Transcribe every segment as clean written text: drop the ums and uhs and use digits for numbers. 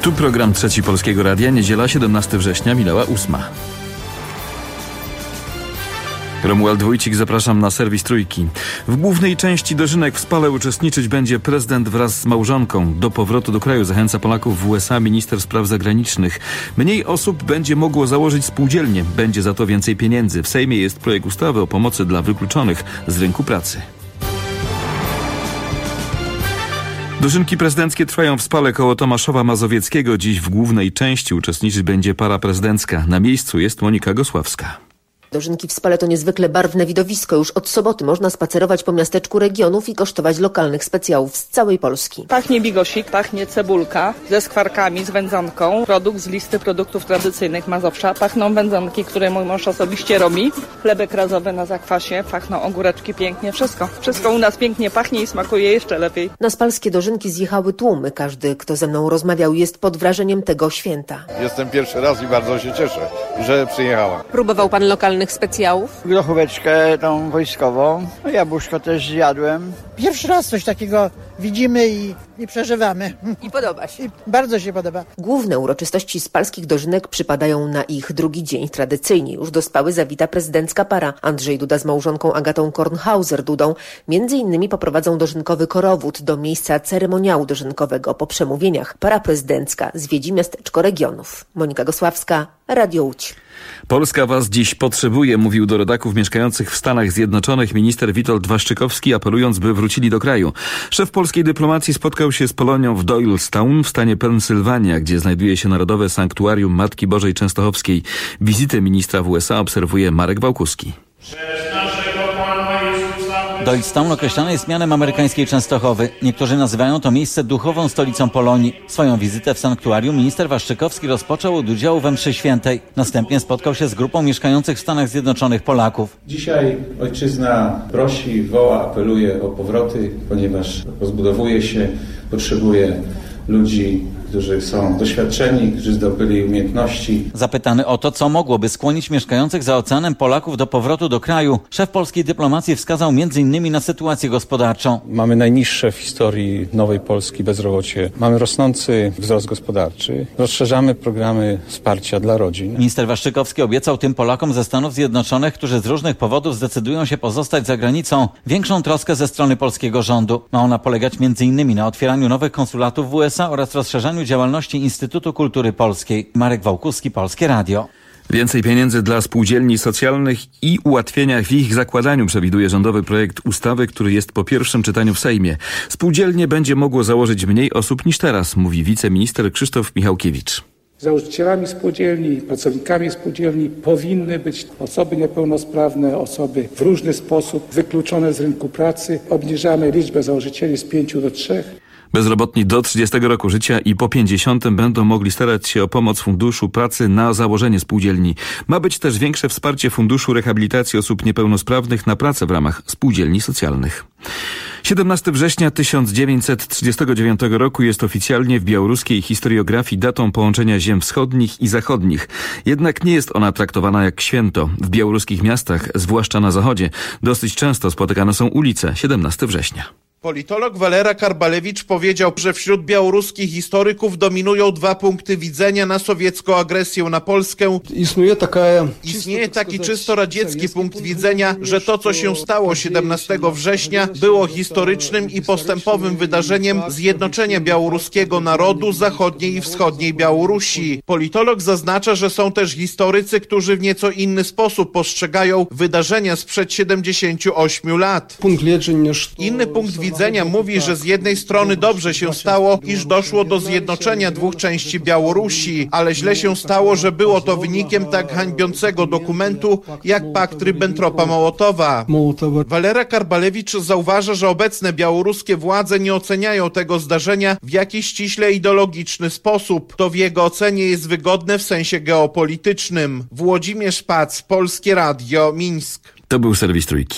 Tu program Trzeci Polskiego Radia, niedziela 17 września, minęła 8. Romuald Wójcik, zapraszam na serwis Trójki. W głównej części dożynek w Spale uczestniczyć będzie prezydent wraz z małżonką. Do powrotu do kraju zachęca Polaków w USA minister spraw zagranicznych. Mniej osób będzie mogło założyć spółdzielnię. Będzie za to więcej pieniędzy. W Sejmie jest projekt ustawy o pomocy dla wykluczonych z rynku pracy. Dożynki prezydenckie trwają w Spale koło Tomaszowa Mazowieckiego. Dziś w głównej części uczestniczyć będzie para prezydencka. Na miejscu jest Monika Gosławska. Dożynki w Spale to niezwykle barwne widowisko. Już od soboty można spacerować po miasteczku regionów i kosztować lokalnych specjałów z całej Polski. Pachnie bigosik, pachnie cebulka ze skwarkami, z wędzonką. Produkt z listy produktów tradycyjnych Mazowsza. Pachną wędzonki, które mój mąż osobiście robi. Chlebek razowy na zakwasie, pachną ogóreczki pięknie. Wszystko u nas pięknie pachnie i smakuje jeszcze lepiej. Na spalskie dożynki zjechały tłumy. Każdy, kto ze mną rozmawiał, jest pod wrażeniem tego święta. Jestem pierwszy raz i bardzo się cieszę, że przyjechała. Próbował pan lokalnych specjałów? Grochóweczkę tą wojskową, jabłuszko też zjadłem. Pierwszy raz coś takiego widzimy i przeżywamy. I podoba się. I bardzo się podoba. Główne uroczystości spalskich dożynek przypadają na ich drugi dzień. Tradycyjnie już do Spały zawita prezydencka para. Andrzej Duda z małżonką Agatą Kornhauser-Dudą między innymi poprowadzą dożynkowy korowód do miejsca ceremoniału dożynkowego. Po przemówieniach para prezydencka zwiedzi miasteczko regionów. Monika Gosławska, Radio Łódź. Polska was dziś potrzebuje, mówił do rodaków mieszkających w Stanach Zjednoczonych minister Witold Waszczykowski, apelując, by wrócili do kraju. Szef polskiej dyplomacji spotkał się z Polonią w Doylestown w stanie Pensylwania, gdzie znajduje się Narodowe Sanktuarium Matki Bożej Częstochowskiej. Wizytę ministra w USA obserwuje Marek Wałkuski. Doylestown określane jest mianem amerykańskiej Częstochowy. Niektórzy nazywają to miejsce duchową stolicą Polonii. Swoją wizytę w sanktuarium minister Waszczykowski rozpoczął od udziału we mszy świętej. Następnie spotkał się z grupą mieszkających w Stanach Zjednoczonych Polaków. Dzisiaj ojczyzna prosi, woła, apeluje o powroty, ponieważ rozbudowuje się, potrzebuje ludzi, którzy są doświadczeni, którzy zdobyli umiejętności. Zapytany o to, co mogłoby skłonić mieszkających za oceanem Polaków do powrotu do kraju, szef polskiej dyplomacji wskazał m.in. na sytuację gospodarczą. Mamy najniższe w historii nowej Polski bezrobocie. Mamy rosnący wzrost gospodarczy. Rozszerzamy programy wsparcia dla rodzin. Minister Waszczykowski obiecał tym Polakom ze Stanów Zjednoczonych, którzy z różnych powodów zdecydują się pozostać za granicą, większą troskę ze strony polskiego rządu. Ma ona polegać m.in. na otwieraniu nowych konsulatów w USA oraz rozszerzaniu działalności Instytutu Kultury Polskiej. Marek Wałkuski, Polskie Radio. Więcej pieniędzy dla spółdzielni socjalnych i ułatwieniach w ich zakładaniu przewiduje rządowy projekt ustawy, który jest po pierwszym czytaniu w Sejmie. Spółdzielnie będzie mogło założyć mniej osób niż teraz, mówi wiceminister Krzysztof Michałkiewicz. Założycielami spółdzielni, pracownikami spółdzielni powinny być osoby niepełnosprawne, osoby w różny sposób wykluczone z rynku pracy. Obniżamy liczbę założycieli z 5 do 3. Bezrobotni do 30 roku życia i po 50 będą mogli starać się o pomoc Funduszu Pracy na założenie spółdzielni. Ma być też większe wsparcie Funduszu Rehabilitacji Osób Niepełnosprawnych na pracę w ramach spółdzielni socjalnych. 17 września 1939 roku jest oficjalnie w białoruskiej historiografii datą połączenia ziem wschodnich i zachodnich. Jednak nie jest ona traktowana jak święto. W białoruskich miastach, zwłaszcza na zachodzie, dosyć często spotykane są ulice 17 września. Politolog Walera Karbalewicz powiedział, że wśród białoruskich historyków dominują dwa punkty widzenia na sowiecką agresję na Polskę. Istnieje taki czysto radziecki punkt widzenia, że to, co się stało 17 września, było historycznym i postępowym wydarzeniem zjednoczenia białoruskiego narodu zachodniej i wschodniej Białorusi. Politolog zaznacza, że są też historycy, którzy w nieco inny sposób postrzegają wydarzenia sprzed 78 lat. Inny punkt widzenia mówi, że z jednej strony dobrze się stało, iż doszło do zjednoczenia dwóch części Białorusi, ale źle się stało, że było to wynikiem tak hańbiącego dokumentu jak pakt Ribbentropa-Mołotowa. Walera Karbalewicz zauważa, że obecne białoruskie władze nie oceniają tego zdarzenia w jakiś ściśle ideologiczny sposób. To w jego ocenie jest wygodne w sensie geopolitycznym. Włodzimierz Pac, Polskie Radio, Mińsk. To był serwis Trójki.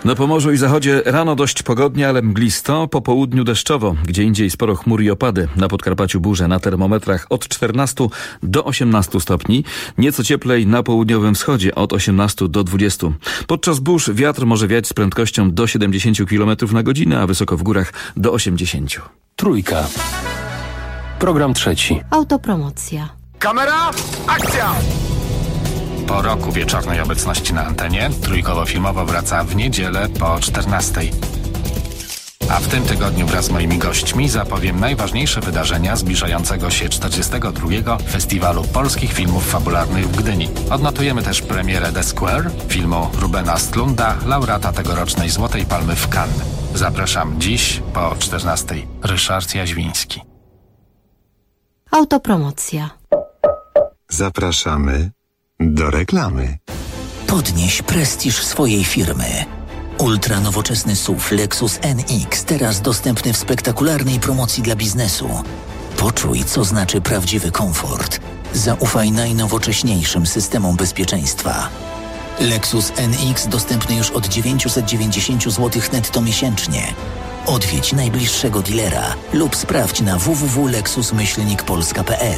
Na Pomorzu i zachodzie rano dość pogodnie, ale mglisto, po południu deszczowo. Gdzie indziej sporo chmur i opady. Na Podkarpaciu burze, na termometrach od 14 do 18 stopni. Nieco cieplej na południowym wschodzie od 18 do 20. Podczas burz wiatr może wiać z prędkością do 70 km na godzinę, a wysoko w górach do 80. Trójka. Program trzeci. Autopromocja. Kamera, akcja! Po roku wieczornej obecności na antenie Trójkowo-Filmowo wraca w niedzielę po 14. A w tym tygodniu wraz z moimi gośćmi zapowiem najważniejsze wydarzenia zbliżającego się 42. Festiwalu Polskich Filmów Fabularnych w Gdyni. Odnotujemy też premierę The Square, filmu Rubena Östlunda, laureata tegorocznej Złotej Palmy w Cannes. Zapraszam dziś po 14. Ryszard Jaźwiński. Autopromocja. Zapraszamy do reklamy. Podnieś prestiż swojej firmy. Ultra nowoczesny SUV Lexus NX, teraz dostępny w spektakularnej promocji dla biznesu. Poczuj, co znaczy prawdziwy komfort. Zaufaj najnowocześniejszym systemom bezpieczeństwa. Lexus NX dostępny już od 990 zł netto miesięcznie. Odwiedź najbliższego dealera lub sprawdź na www.lexus-polska.pl.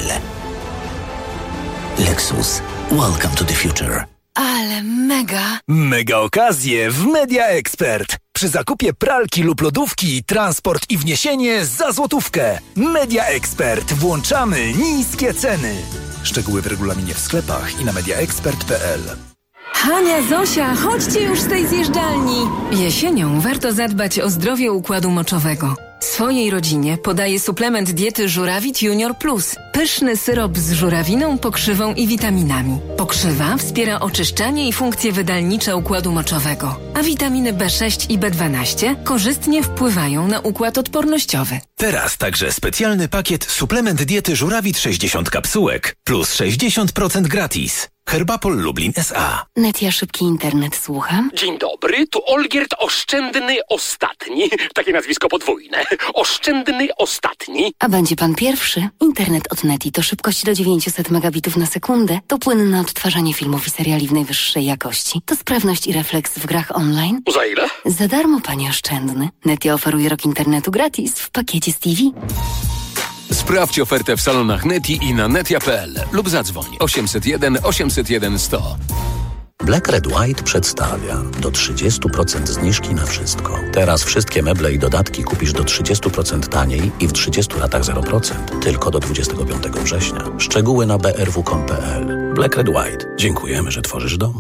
Lexus. Welcome to the future. Ale mega! Mega okazje w Media Expert. Przy zakupie pralki lub lodówki, transport i wniesienie za złotówkę. Media Expert. Włączamy niskie ceny. Szczegóły w regulaminie w sklepach i na mediaexpert.pl. Hania, Zosia, chodźcie już z tej zjeżdżalni! Jesienią warto zadbać o zdrowie układu moczowego. Swojej rodzinie podaję suplement diety Żurawit Junior Plus. Pyszny syrop z żurawiną, pokrzywą i witaminami. Pokrzywa wspiera oczyszczanie i funkcje wydalnicze układu moczowego. A witaminy B6 i B12 korzystnie wpływają na układ odpornościowy. Teraz także specjalny pakiet suplement diety Żurawit 60 kapsułek plus 60% gratis. Herbapol Lublin S.A. Netia, szybki internet, słucham. Dzień dobry, tu Olgierd Oszczędny Ostatni. Takie nazwisko podwójne. Oszczędny Ostatni. A będzie pan pierwszy? Internet od Neti to szybkość do 900 megabitów na sekundę, to płynne odtwarzanie filmów i seriali w najwyższej jakości, to sprawność i refleks w grach online. Za ile? Za darmo, panie Oszczędny. Netia oferuje rok internetu gratis w pakiecie z TV. Sprawdź ofertę w salonach Neti i na netia.pl lub zadzwoń 801 801 100. Black Red White przedstawia do 30% zniżki na wszystko. Teraz wszystkie meble i dodatki kupisz do 30% taniej i w 30 latach 0%. Tylko do 25 września. Szczegóły na brw.com.pl. Black Red White. Dziękujemy, że tworzysz dom.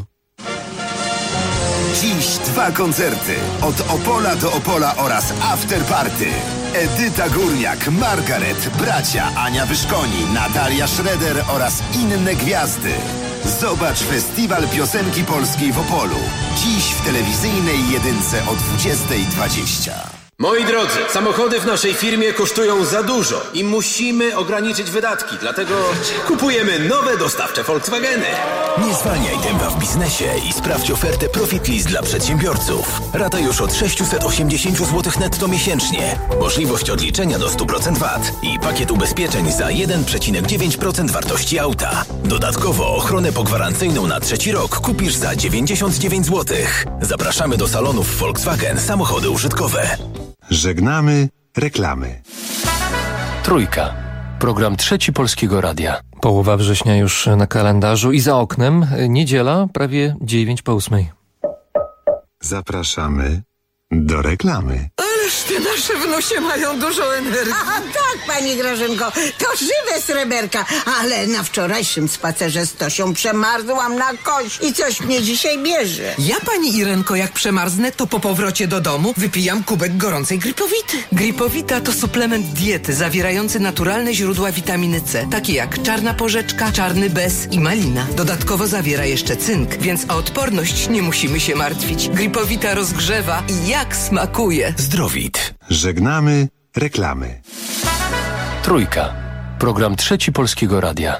Dziś 2 koncerty. Od Opola do Opola oraz After Party. Edyta Górniak, Margaret, bracia Ania Wyszkoni, Natalia Schroeder oraz inne gwiazdy. Zobacz Festiwal Piosenki Polskiej w Opolu. Dziś w telewizyjnej jedynce o 20:20. Moi drodzy, samochody w naszej firmie kosztują za dużo i musimy ograniczyć wydatki, dlatego kupujemy nowe dostawcze Volkswageny. Nie zwalniaj tempa w biznesie i sprawdź ofertę Profit List dla przedsiębiorców. Rata już od 680 zł netto miesięcznie. Możliwość odliczenia do 100% VAT i pakiet ubezpieczeń za 1,9% wartości auta. Dodatkowo ochronę pogwarancyjną na 3. rok kupisz za 99 zł. Zapraszamy do salonów Volkswagen Samochody Użytkowe. Żegnamy reklamy. Trójka. Program trzeci Polskiego Radia. Połowa września już na kalendarzu i za oknem niedziela prawie 9:08. Zapraszamy do reklamy. Ależ te nasze wnusie mają dużo energii. A tak, pani Grażynko, to żywe sreberka, ale na wczorajszym spacerze z Tosią przemarzłam na kość i coś mnie dzisiaj bierze. Ja, pani Irenko, jak przemarznę, to po powrocie do domu wypijam kubek gorącej Gripowity. Gripowita to suplement diety zawierający naturalne źródła witaminy C, takie jak czarna porzeczka, czarny bez i malina. Dodatkowo zawiera jeszcze cynk, więc o odporność nie musimy się martwić. Gripowita rozgrzewa i jak smakuje. Zdrowit. Żegnamy reklamy. Trójka. Program trzeci Polskiego Radia.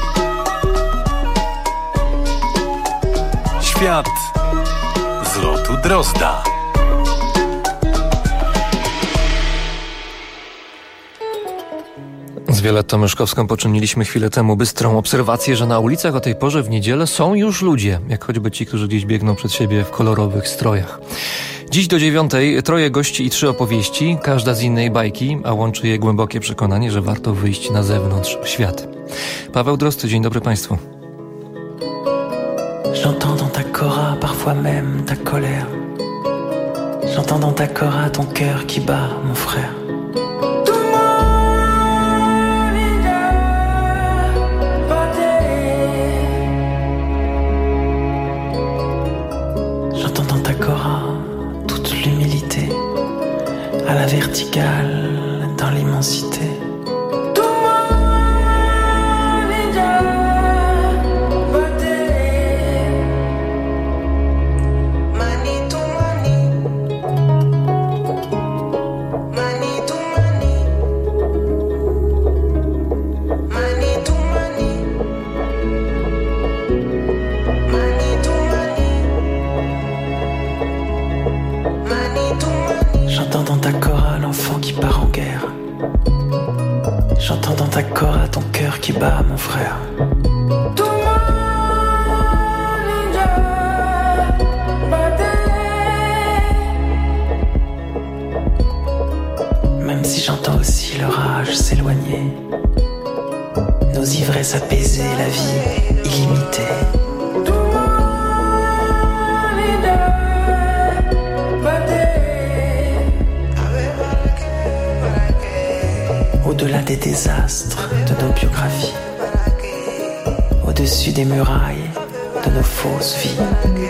Świat z lotu Drozda. Z Violettą Myszkowską poczyniliśmy chwilę temu bystrą obserwację, że na ulicach o tej porze w niedzielę są już ludzie, jak choćby ci, którzy gdzieś biegną przed siebie w kolorowych strojach. Dziś do 9:00 3 gości i 3 opowieści, każda z innej bajki, a łączy je głębokie przekonanie, że warto wyjść na zewnątrz w świat. Paweł Drozd, dzień dobry Państwu. J'entends dans ta cora parfois même ta colère. J'entends dans ta cora ton cœur qui bat, mon frère. J'entends dans ta cora toute l'humilité, à la verticale, dans l'immensité. J'entends dans ta cora l'enfant qui part en guerre. J'entends dans ta cora ton cœur qui bat, mon frère. Même si j'entends aussi le rage s'éloigner, nos ivresses apaisées, la vie illimitée. Au-delà des désastres de nos biographies, au-dessus des murailles de nos fausses vies.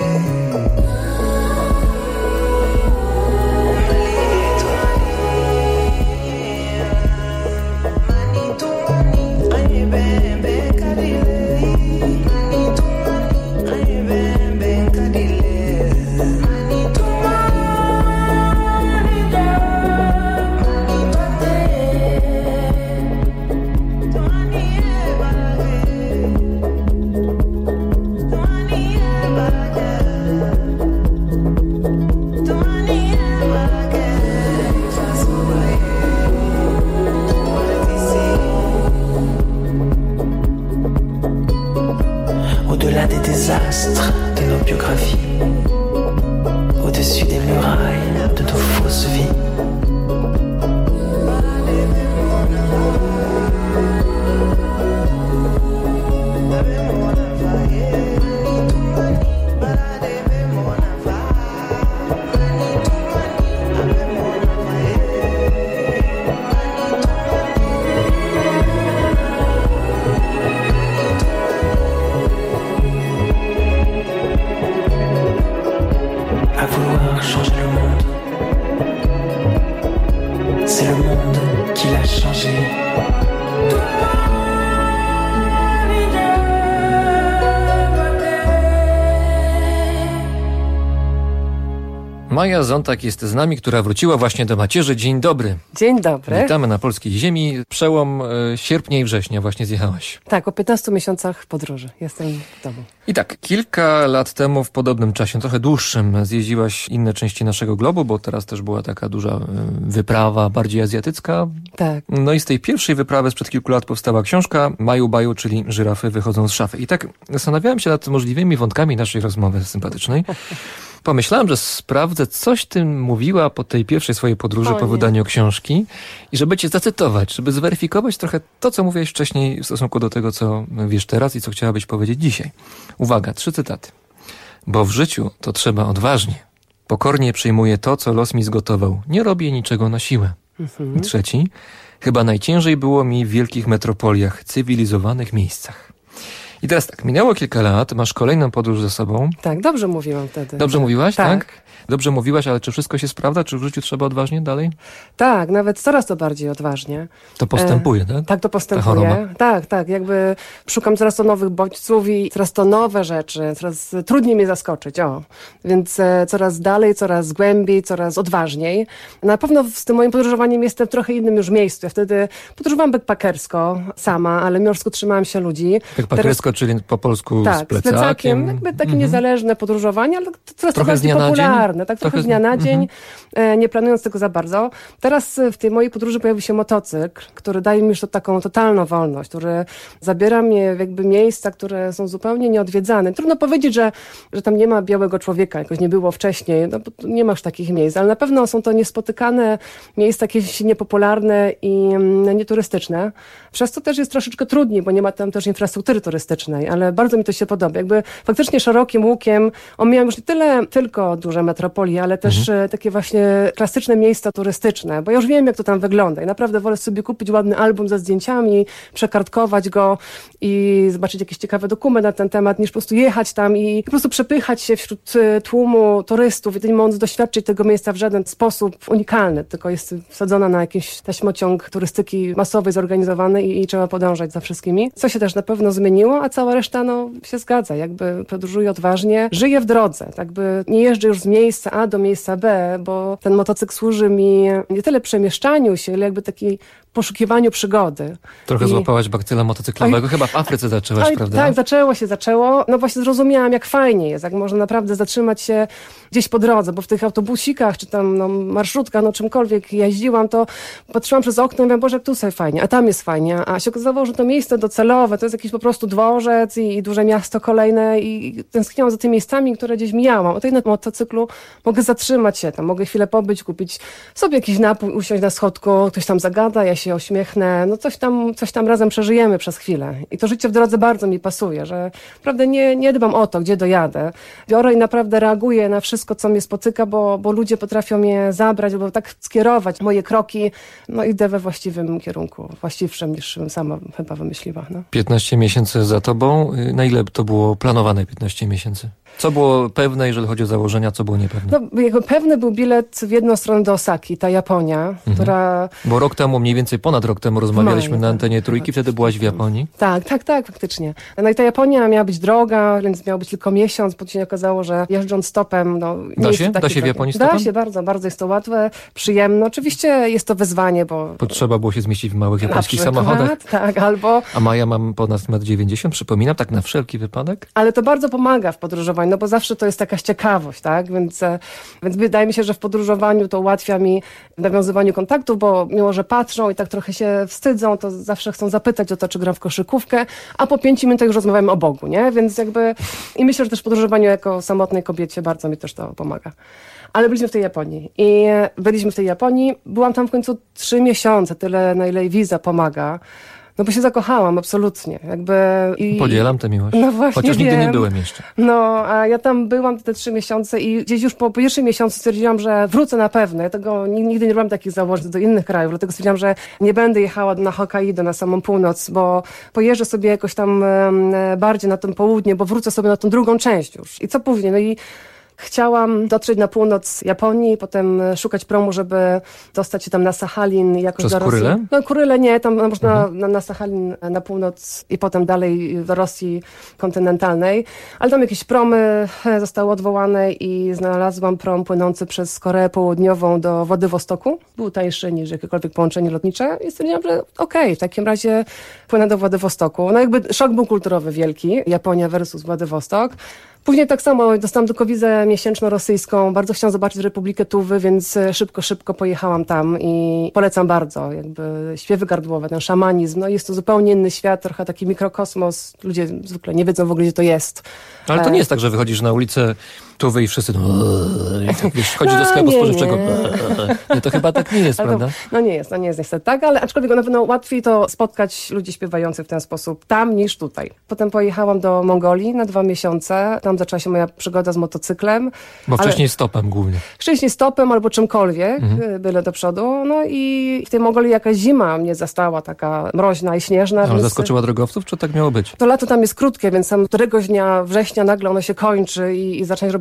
Au-delà des désastres de nos biographies, au-dessus des murailles de nos fausses vies. À vouloir changer le monde, c'est le monde qui l'a changé. Maja Zontak jest z nami, która wróciła właśnie do macierzy. Dzień dobry. Dzień dobry. Witamy na polskiej ziemi. Przełom sierpnia i września właśnie zjechałaś. Tak, po 15 miesiącach podróży. Jestem w domu. I tak, kilka lat temu w podobnym czasie, trochę dłuższym, zjeździłaś inne części naszego globu, bo teraz też była taka duża wyprawa, bardziej azjatycka. Tak. No i z tej pierwszej wyprawy sprzed kilku lat powstała książka Maju Baju, czyli Żyrafy wychodzą z szafy. I tak zastanawiałem się nad możliwymi wątkami naszej rozmowy sympatycznej. Pomyślałem, że sprawdzę, coś ty mówiła po tej pierwszej swojej podróży, po wydaniu książki i żeby cię zacytować, żeby zweryfikować trochę to, co mówiłeś wcześniej w stosunku do tego, co wiesz teraz i co chciałabyś powiedzieć dzisiaj. Uwaga, 3 cytaty. Bo w życiu to trzeba odważnie. Pokornie przyjmuję to, co los mi zgotował. Nie robię niczego na siłę. I 3. Chyba najciężej było mi w wielkich metropoliach, cywilizowanych miejscach. I teraz tak, minęło kilka lat, masz kolejną podróż ze sobą. Tak, dobrze mówiłam wtedy. Dobrze mówiłaś, tak? Dobrze mówiłaś, ale czy wszystko się sprawdza? Czy w życiu trzeba odważnie dalej? Tak, nawet coraz to bardziej odważnie. To postępuje, tak? Tak, to postępuje. Tak, jakby szukam coraz to nowych bodźców i coraz to nowe rzeczy, coraz trudniej mnie zaskoczyć, Więc coraz dalej, coraz głębiej, coraz odważniej. Na pewno z tym moim podróżowaniem jestem w trochę innym już miejscu. Ja wtedy podróżowałam backpackersko sama, ale mimo wszystko trzymałam się ludzi. Backpackersko Wszystko, czyli po polsku tak, z plecakiem. Jakby takie niezależne podróżowanie, ale coraz to bardziej z popularne. Tak, trochę z dnia na dzień, nie planując tego za bardzo. Teraz w tej mojej podróży pojawił się motocykl, który daje mi już taką totalną wolność, który zabiera mnie w jakby miejsca, które są zupełnie nieodwiedzane. Trudno powiedzieć, że tam nie ma białego człowieka, jakoś nie było wcześniej, no bo nie ma już takich miejsc, ale na pewno są to niespotykane miejsca, jakieś niepopularne i nieturystyczne. Przez to też jest troszeczkę trudniej, bo nie ma tam też infrastruktury turystycznej, ale bardzo mi to się podoba. Jakby faktycznie szerokim łukiem omijam już nie tyle tylko duże metropolie, ale też takie właśnie klasyczne miejsca turystyczne, bo ja już wiem, jak to tam wygląda i naprawdę wolę sobie kupić ładny album ze zdjęciami, przekartkować go i zobaczyć jakiś ciekawy dokument na ten temat, niż po prostu jechać tam i po prostu przepychać się wśród tłumu turystów i nie móc doświadczyć tego miejsca w żaden sposób unikalny, tylko jest wsadzona na jakiś taśmociąg turystyki masowej, zorganizowanej i trzeba podążać za wszystkimi. Co się też na pewno zmieniło, a cała reszta się zgadza, jakby podróżuję odważnie, żyję w drodze, jakby nie jeżdżę już z miejsca A do miejsca B, bo ten motocykl służy mi nie tyle przemieszczaniu się, ale jakby takiej poszukiwaniu przygody. Trochę złapałaś bakcyla motocyklowego, chyba w Afryce zaczęłaś, prawda? Tak, zaczęło. No właśnie zrozumiałam, jak fajnie jest, jak można naprawdę zatrzymać się gdzieś po drodze, bo w tych autobusikach, czy tam marszrutkach, czymkolwiek jeździłam, to patrzyłam przez okno i mówiłam, Boże, jak tu sobie fajnie, a tam jest fajnie, a się okazało, że to miejsce docelowe, to jest jakiś po prostu dworzec i duże miasto kolejne i tęskniłam za tymi miejscami, które gdzieś mijałam. O tej na motocyklu mogę zatrzymać się tam, mogę chwilę pobyć, kupić sobie jakiś napój, usiąść na schodku, ktoś tam zagada, ja się uśmiechnę, coś tam razem przeżyjemy przez chwilę. I to życie w drodze bardzo mi pasuje, że naprawdę nie dbam o to, gdzie dojadę. Biorę i naprawdę reaguję na wszystko, co mnie spotyka, bo ludzie potrafią mnie zabrać, albo tak skierować moje kroki, idę we właściwym kierunku, właściwszym niż sama chyba wymyśliła. 15 miesięcy za tobą. Na ile to było planowane 15 miesięcy? Co było pewne, jeżeli chodzi o założenia, co było niepewne? Jakby pewny był bilet w jedną stronę do Osaki, ta Japonia, która... Bo rok temu, mniej więcej ponad rok temu rozmawialiśmy na antenie Trójki, wtedy byłaś w Japonii. Tak, faktycznie. No i ta Japonia miała być droga, więc miał być tylko miesiąc, po się okazało, że jeżdżąc stopem... Da się w Japonii stopem? Da się, bardzo, bardzo jest to łatwe, przyjemne. Oczywiście jest to wyzwanie, bo... Potrzeba było się zmieścić w małych japońskich samochodach. Tak, albo... A Maja mam ponad 1,90 m, przypominam, tak na wszelki wypadek. Ale to bardzo pomaga w podróżowaniu, bo zawsze to jest jakaś ciekawość, tak? Więc wydaje mi się, że w podróżowaniu to ułatwia mi nawiązywaniu kontaktów, bo mimo, że patrzą i tak trochę się wstydzą, to zawsze chcą zapytać o to, czy gram w koszykówkę, a po 5 minutach już rozmawiamy o Bogu, nie? Więc i myślę, że też w podróżowaniu jako samotnej kobiecie bardzo mi też to pomaga. Ale byliśmy w tej Japonii. Byłam tam w końcu 3 miesiące, tyle na ile wiza pomaga. Bo się zakochałam, absolutnie. Podzielam tę miłość. No właśnie, chociaż nigdy nie byłem jeszcze. A ja tam byłam te 3 miesiące i gdzieś już po pierwszym miesiącu stwierdziłam, że wrócę na pewno. Ja tego nigdy nie robiłam takich założeń do innych krajów, dlatego stwierdziłam, że nie będę jechała na Hokkaido, na samą północ, bo pojeżdżę sobie jakoś tam bardziej na tym południe, bo wrócę sobie na tą drugą część już. I co później? Chciałam dotrzeć na północ Japonii, potem szukać promu, żeby dostać się tam na Sachalin. Jakoś Przez do Rosji. Kurylę? Kurylę nie, tam można na Sachalin na północ i potem dalej do Rosji kontynentalnej. Ale tam jakieś promy zostały odwołane i znalazłam prom płynący przez Koreę Południową do Władywostoku. Był tańszy niż jakiekolwiek połączenie lotnicze i stwierdziłam, że okej, w takim razie płynę do Władywostoku. Jakby szok był kulturowy wielki, Japonia versus Władywostok. Później tak samo dostałam tylko wizę miesięczną rosyjską. Bardzo chciałam zobaczyć Republikę Tuwy, więc szybko pojechałam tam i polecam bardzo. Śpiewy gardłowe, ten szamanizm. Jest to zupełnie inny świat, trochę taki mikrokosmos. Ludzie zwykle nie wiedzą w ogóle, gdzie to jest. Ale to nie jest tak, że wychodzisz na ulicę Tuwy i wszyscy wchodzi do sklepu spożywczego. Nie, to chyba tak nie jest, prawda? Nie jest niestety tak, ale aczkolwiek na pewno łatwiej to spotkać ludzi śpiewających w ten sposób tam niż tutaj. Potem pojechałam do Mongolii na 2 miesiące. Tam zaczęła się moja przygoda z motocyklem. Bo wcześniej stopem głównie. Wcześniej stopem albo czymkolwiek, byle do przodu. I w tej Mongolii jakaś zima mnie zastała, taka mroźna i śnieżna. Ale zaskoczyła drogowców, czy tak miało być? To lato tam jest krótkie, więc tam któregoś dnia września nagle ono się kończy i zaczyna robić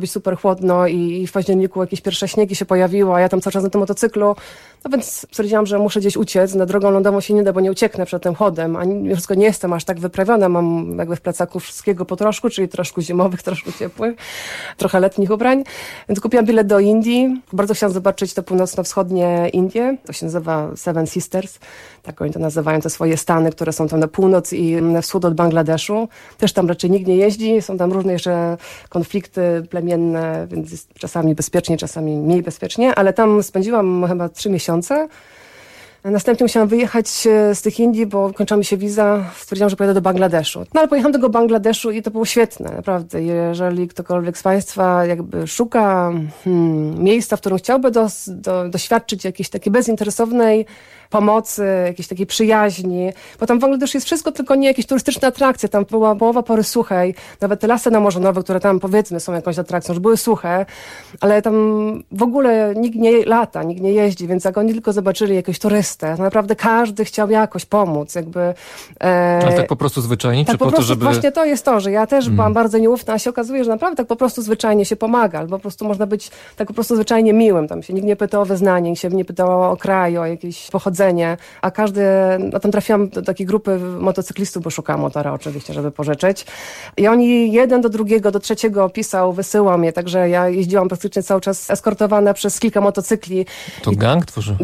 być super chłodno i w październiku jakieś pierwsze śniegi się pojawiły, a ja tam cały czas na tym motocyklu. No więc stwierdziłam, że muszę gdzieś uciec. Na drogą lądową się nie da, bo nie ucieknę przed tym chodem, a wszystko nie jestem aż tak wyprawiona. Mam jakby w plecaku wszystkiego po troszku, czyli troszkę zimowych, troszkę ciepłych, trochę letnich ubrań. Więc kupiłam bilet do Indii. Bardzo chciałam zobaczyć te północno-wschodnie Indie. To się nazywa Seven Sisters. Tak oni to nazywają, te swoje stany, które są tam na północ i na wschód od Bangladeszu. Też tam raczej nikt nie jeździ. Są tam różne jeszcze konflikty plemienne, więc jest czasami bezpiecznie, czasami mniej bezpiecznie, ale tam spędziłam chyba 3 miesiące. Następnie musiałam wyjechać z tych Indii, bo kończyła mi się wiza. Stwierdziłam, że pojadę do Bangladeszu. No ale pojechałam do tego Bangladeszu i to było świetne, naprawdę. Jeżeli ktokolwiek z Państwa jakby szuka miejsca, w którym chciałby doświadczyć jakiejś takiej bezinteresownej pomocy, jakiejś takiej przyjaźni, bo tam w Bangladeszu jest wszystko, tylko nie jakieś turystyczne atrakcje. Tam była połowa pory suchej, nawet te lasy namorzonowe, które tam powiedzmy są jakąś atrakcją, że były suche, ale tam w ogóle nikt nie lata, nikt nie jeździ, więc jak oni tylko zobaczyli jakiegoś turystę, to naprawdę każdy chciał jakoś pomóc, jakby. Ale tak po prostu zwyczajnie, tak czy po to, żeby... Właśnie to jest to, że ja też byłam bardzo nieufna, a się okazuje, że naprawdę tak po prostu zwyczajnie się pomaga, albo po prostu można być tak po prostu zwyczajnie miłym, tam się nikt nie pyta o wyznanie, nikt się nie pytał o kraj, o jakieś pochodzenie, a każdy, no tam trafiłam do takiej grupy motocyklistów, bo szukałam motora oczywiście, żeby pożyczyć. I oni jeden do drugiego, do trzeciego pisał, wysyłał mnie, także ja jeździłam praktycznie cały czas eskortowana przez kilka motocykli. To gang tworzyłeś?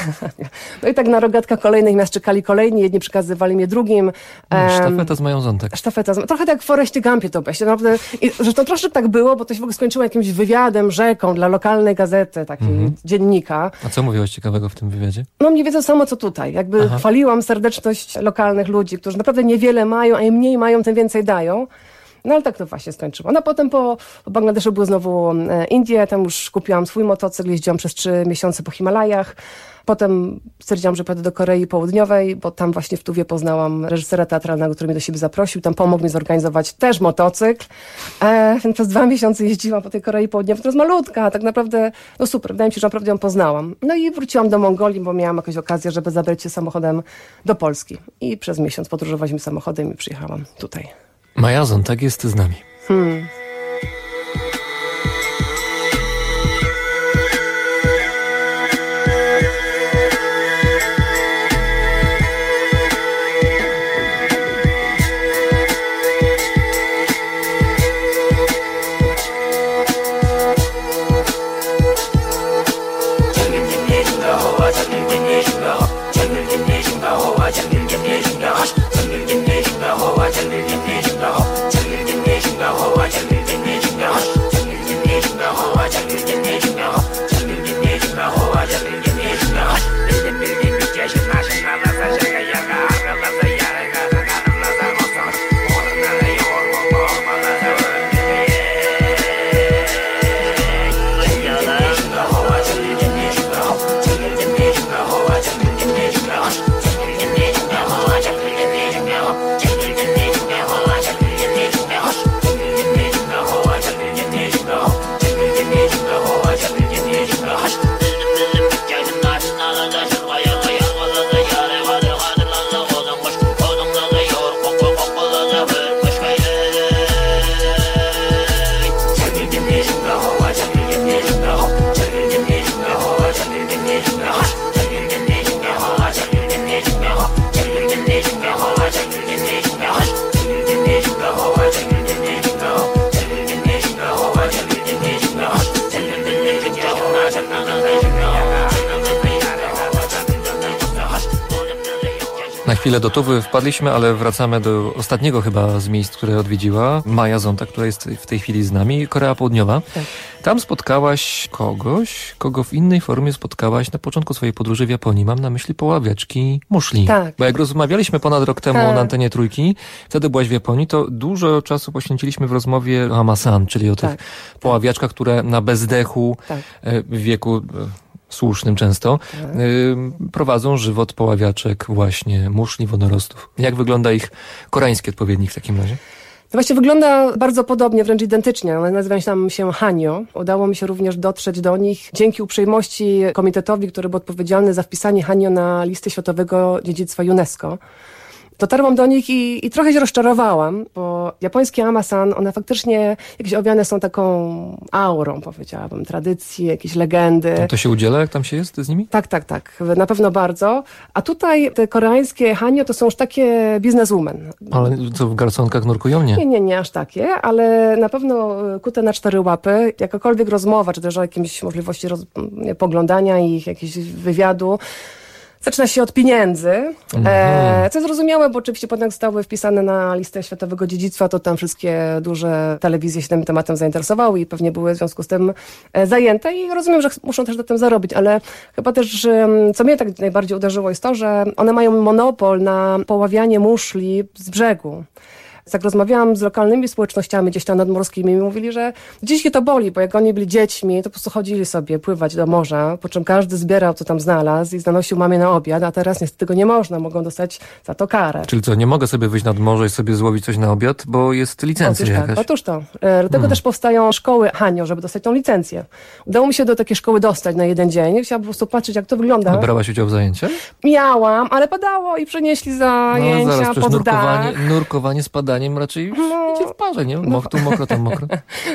No i tak na rogatkach kolejnych miast czekali kolejni, jedni przekazywali mnie drugim. Sztafeta z Mają Zątek. Trochę tak jak w Forrestie Gumpie to będzie. Naprawdę, zresztą troszkę tak było, bo to się w ogóle skończyło jakimś wywiadem, rzeką dla lokalnej gazety, takiej dziennika. A co mówiłaś ciekawego w tym wywiadzie? No mniej więcej samo co tutaj. Jakby chwaliłam serdeczność lokalnych ludzi, którzy naprawdę niewiele mają, a im mniej mają, tym więcej dają. No ale tak to właśnie skończyło. No potem po Bangladeszu były znowu Indie, tam już kupiłam swój motocykl, jeździłam przez 3 miesiące po Himalajach. Potem stwierdziłam, że pojadę do Korei Południowej, bo tam właśnie w Tuwie poznałam reżysera teatralnego, który mnie do siebie zaprosił. Tam pomógł mi zorganizować też motocykl. Więc przez 2 miesiące jeździłam po tej Korei Południowej, która jest malutka, tak naprawdę, no super, wydaje mi się, że naprawdę ją poznałam. No i wróciłam do Mongolii, bo miałam jakąś okazję, żeby zabrać się samochodem do Polski. I przez miesiąc podróżowaliśmy samochodem i przyjechałam tutaj. Maja Zątek jest z nami. Na chwilę do Tuwy wpadliśmy, ale wracamy do ostatniego chyba z miejsc, które odwiedziła Maja Zątek, która jest w tej chwili z nami, Korea Południowa. Tak. Tam spotkałaś kogoś, kogo w innej formie spotkałaś na początku swojej podróży w Japonii. Mam na myśli poławiaczki muszli. Tak. Bo jak rozmawialiśmy ponad rok temu na antenie Trójki, wtedy byłaś w Japonii, to dużo czasu poświęciliśmy w rozmowie o hamasan, czyli o tych poławiaczkach, które na bezdechu w wieku słusznym często, prowadzą żywot poławiaczek właśnie muszli, wodorostów. Jak wygląda ich koreański odpowiednik w takim razie? To właśnie wygląda bardzo podobnie, wręcz identycznie. One nazywają się Hanyo. Udało mi się również dotrzeć do nich dzięki uprzejmości komitetowi, który był odpowiedzialny za wpisanie Hanyo na listę Światowego Dziedzictwa UNESCO. Dotarłam do nich i trochę się rozczarowałam, bo japońskie ama-san, one faktycznie jakieś owiane są taką aurą, powiedziałabym, tradycji, jakieś legendy. A to się udziela, jak tam się jest z nimi? Tak. Na pewno bardzo. A tutaj te koreańskie hanyo to są już takie businesswomen. Ale co, w garsonkach nurkują? Nie aż takie, ale na pewno kute na 4 łapy. Jakakolwiek rozmowa, czy też o jakiejś możliwości poglądania ich, jakiegoś wywiadu, zaczyna się od pieniędzy, co jest zrozumiałe, bo oczywiście potem zostały wpisane na listę światowego dziedzictwa, to tam wszystkie duże telewizje się tym tematem zainteresowały i pewnie były w związku z tym zajęte i rozumiem, że muszą też na tym zarobić, ale chyba też, co mnie tak najbardziej uderzyło, jest to, że one mają monopol na poławianie muszli z brzegu. Jak rozmawiałam z lokalnymi społecznościami gdzieś tam nadmorskimi, mi mówili, że gdzieś je to boli, bo jak oni byli dziećmi, to po prostu chodzili sobie pływać do morza, po czym każdy zbierał, co tam znalazł i zanosił mamie na obiad, a teraz niestety tego nie można, mogą dostać za to karę. Czyli co, nie mogę sobie wyjść nad morze i sobie złowić coś na obiad, bo jest licencja jakaś? Otóż to. Dlatego też powstają szkoły hanyo, żeby dostać tą licencję. Udało mi się do takiej szkoły dostać na 1 dzień. Chciałam po prostu patrzeć, jak to wygląda. Brałaś udział w zajęciach? Miałam, ale padało i przenieśli zajęcia pod dach. Nurkowanie z padaniem raczej idzie w parze, nie? Tu mokro, tam mokro.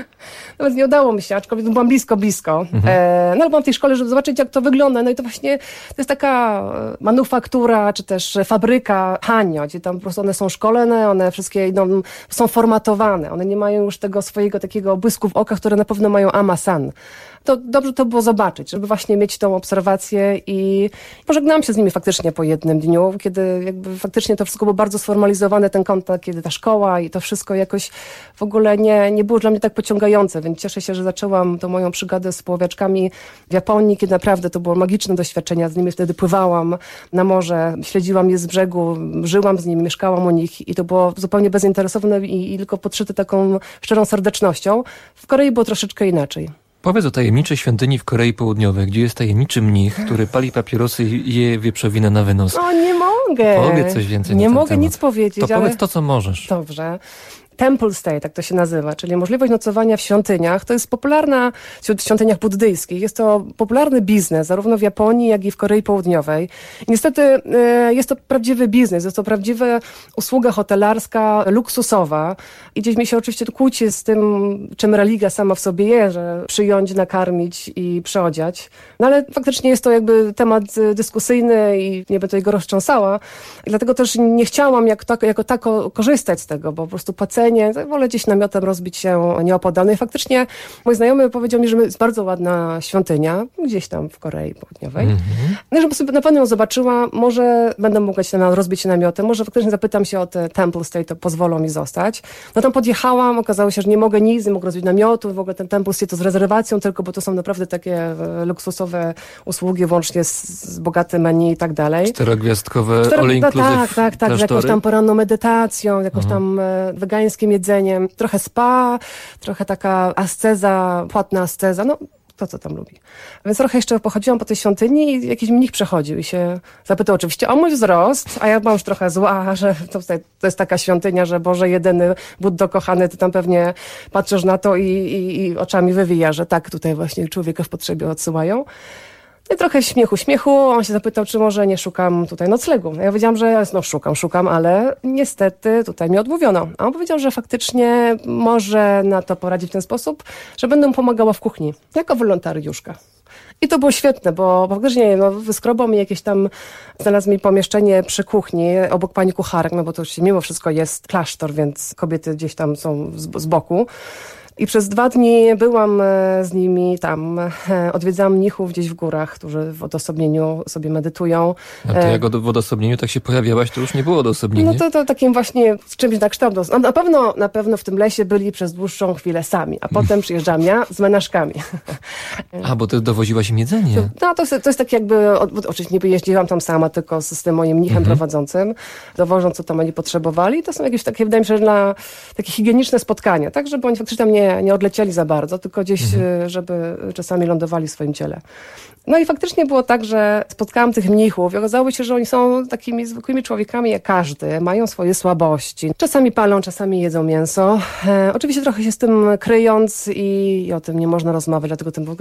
Nawet nie udało mi się, aczkolwiek byłam blisko. Ale byłam w tej szkole, żeby zobaczyć, jak to wygląda. No i to właśnie to jest taka manufaktura, czy też fabryka hanyo, gdzie tam po prostu one są szkolone, one wszystkie są formatowane. One nie mają już tego swojego takiego błysku w okach, które na pewno mają ama-san. To dobrze to było zobaczyć, żeby właśnie mieć tą obserwację i pożegnałam się z nimi faktycznie po 1 dniu, kiedy jakby faktycznie to wszystko było bardzo sformalizowane, ten kontakt, kiedy ta szkoła i to wszystko jakoś w ogóle nie było dla mnie tak pociągające, więc cieszę się, że zaczęłam tą moją przygodę z poławiaczkami w Japonii, kiedy naprawdę to było magiczne doświadczenie, z nimi wtedy pływałam na morze, śledziłam je z brzegu, żyłam z nimi, mieszkałam u nich i to było zupełnie bezinteresowne i tylko podszyte taką szczerą serdecznością. W Korei było troszeczkę inaczej. Powiedz o tajemniczej świątyni w Korei Południowej, gdzie jest tajemniczy mnich, który pali papierosy i je wieprzowinę na wynos. O, nie mogę. Powiedz coś więcej nie na ten mogę temat. Nic powiedzieć. To powiedz to, co możesz. Dobrze. Temple stay, tak to się nazywa, czyli możliwość nocowania w świątyniach. To jest popularna wśród świątyniach buddyjskich. Jest to popularny biznes, zarówno w Japonii, jak i w Korei Południowej. I niestety jest to prawdziwy biznes, jest to prawdziwa usługa hotelarska, luksusowa. I gdzieś mi się oczywiście tu kłóci z tym, czym religia sama w sobie jest, że przyjąć, nakarmić i przyodziać. No ale faktycznie jest to jakby temat dyskusyjny i nie będę tutaj go roztrząsała. I dlatego też nie chciałam jako tako korzystać z tego, bo po prostu płacenie, wolę gdzieś namiotem rozbić się nieopodal. No i faktycznie mój znajomy powiedział mi, że jest bardzo ładna świątynia, gdzieś tam w Korei Południowej. No i żebym sobie na pewno ją zobaczyła, może będę mogła rozbić się namiotem, może faktycznie zapytam się o te Temple Stay, to pozwolą mi zostać. No tam podjechałam, okazało się, że nie mogę nic, nie mogę rozbić namiotu, w ogóle ten Temple Stay to z rezerwacją tylko, bo to są naprawdę takie luksusowe usługi, włącznie z bogatym menu i tak dalej. 4-gwiazdkowe all inclusive Tak, z jakąś tam poranną medytacją, jakąś tam wegańskim jedzeniem, trochę spa, trochę taka asceza, płatna asceza, no to, co tam lubi. Więc trochę jeszcze pochodziłam po tej świątyni i jakiś mnich przechodził i się zapytał oczywiście o mój wzrost, a ja byłam już trochę zła, że to jest taka świątynia, że Boże jedyny, Buddo kochany, ty tam pewnie patrzysz na to i oczami wywija, że tak, tutaj właśnie człowieka w potrzebie odsyłają. I trochę śmiechu. On się zapytał, czy może nie szukam tutaj noclegu. Ja powiedziałam, że szukam, ale niestety tutaj mi odmówiono. A on powiedział, że faktycznie może na to poradzić w ten sposób, że będę mu pomagała w kuchni, jako wolontariuszka. I to było świetne, bo faktycznie wyskrobał mi jakieś tam, znalazł mi pomieszczenie przy kuchni, obok pani kucharek, bo to już mimo wszystko jest klasztor, więc kobiety gdzieś tam są z boku. I przez 2 dni byłam z nimi tam, odwiedzałam mnichów gdzieś w górach, którzy w odosobnieniu sobie medytują. A to jak w odosobnieniu tak się pojawiałaś, to już nie było odosobnienie? No to takim właśnie czymś na kształt. Na pewno w tym lesie byli przez dłuższą chwilę sami, a potem przyjeżdżam ja z menażkami. A, bo ty dowoziłaś im jedzenie. No to jest tak jakby, oczywiście nie jeździłam tam sama, tylko z tym moim mnichem prowadzącym, dowożąc co tam oni potrzebowali. To są jakieś takie, wydaje mi się, dla takie higieniczne spotkania, tak, żeby oni faktycznie tam nie odlecieli za bardzo, tylko gdzieś, żeby czasami lądowali w swoim ciele. No i faktycznie było tak, że spotkałam tych mnichów i okazało się, że oni są takimi zwykłymi człowiekami jak każdy, mają swoje słabości. Czasami palą, czasami jedzą mięso. Oczywiście trochę się z tym kryjąc i o tym nie można rozmawiać, dlatego ten w ogóle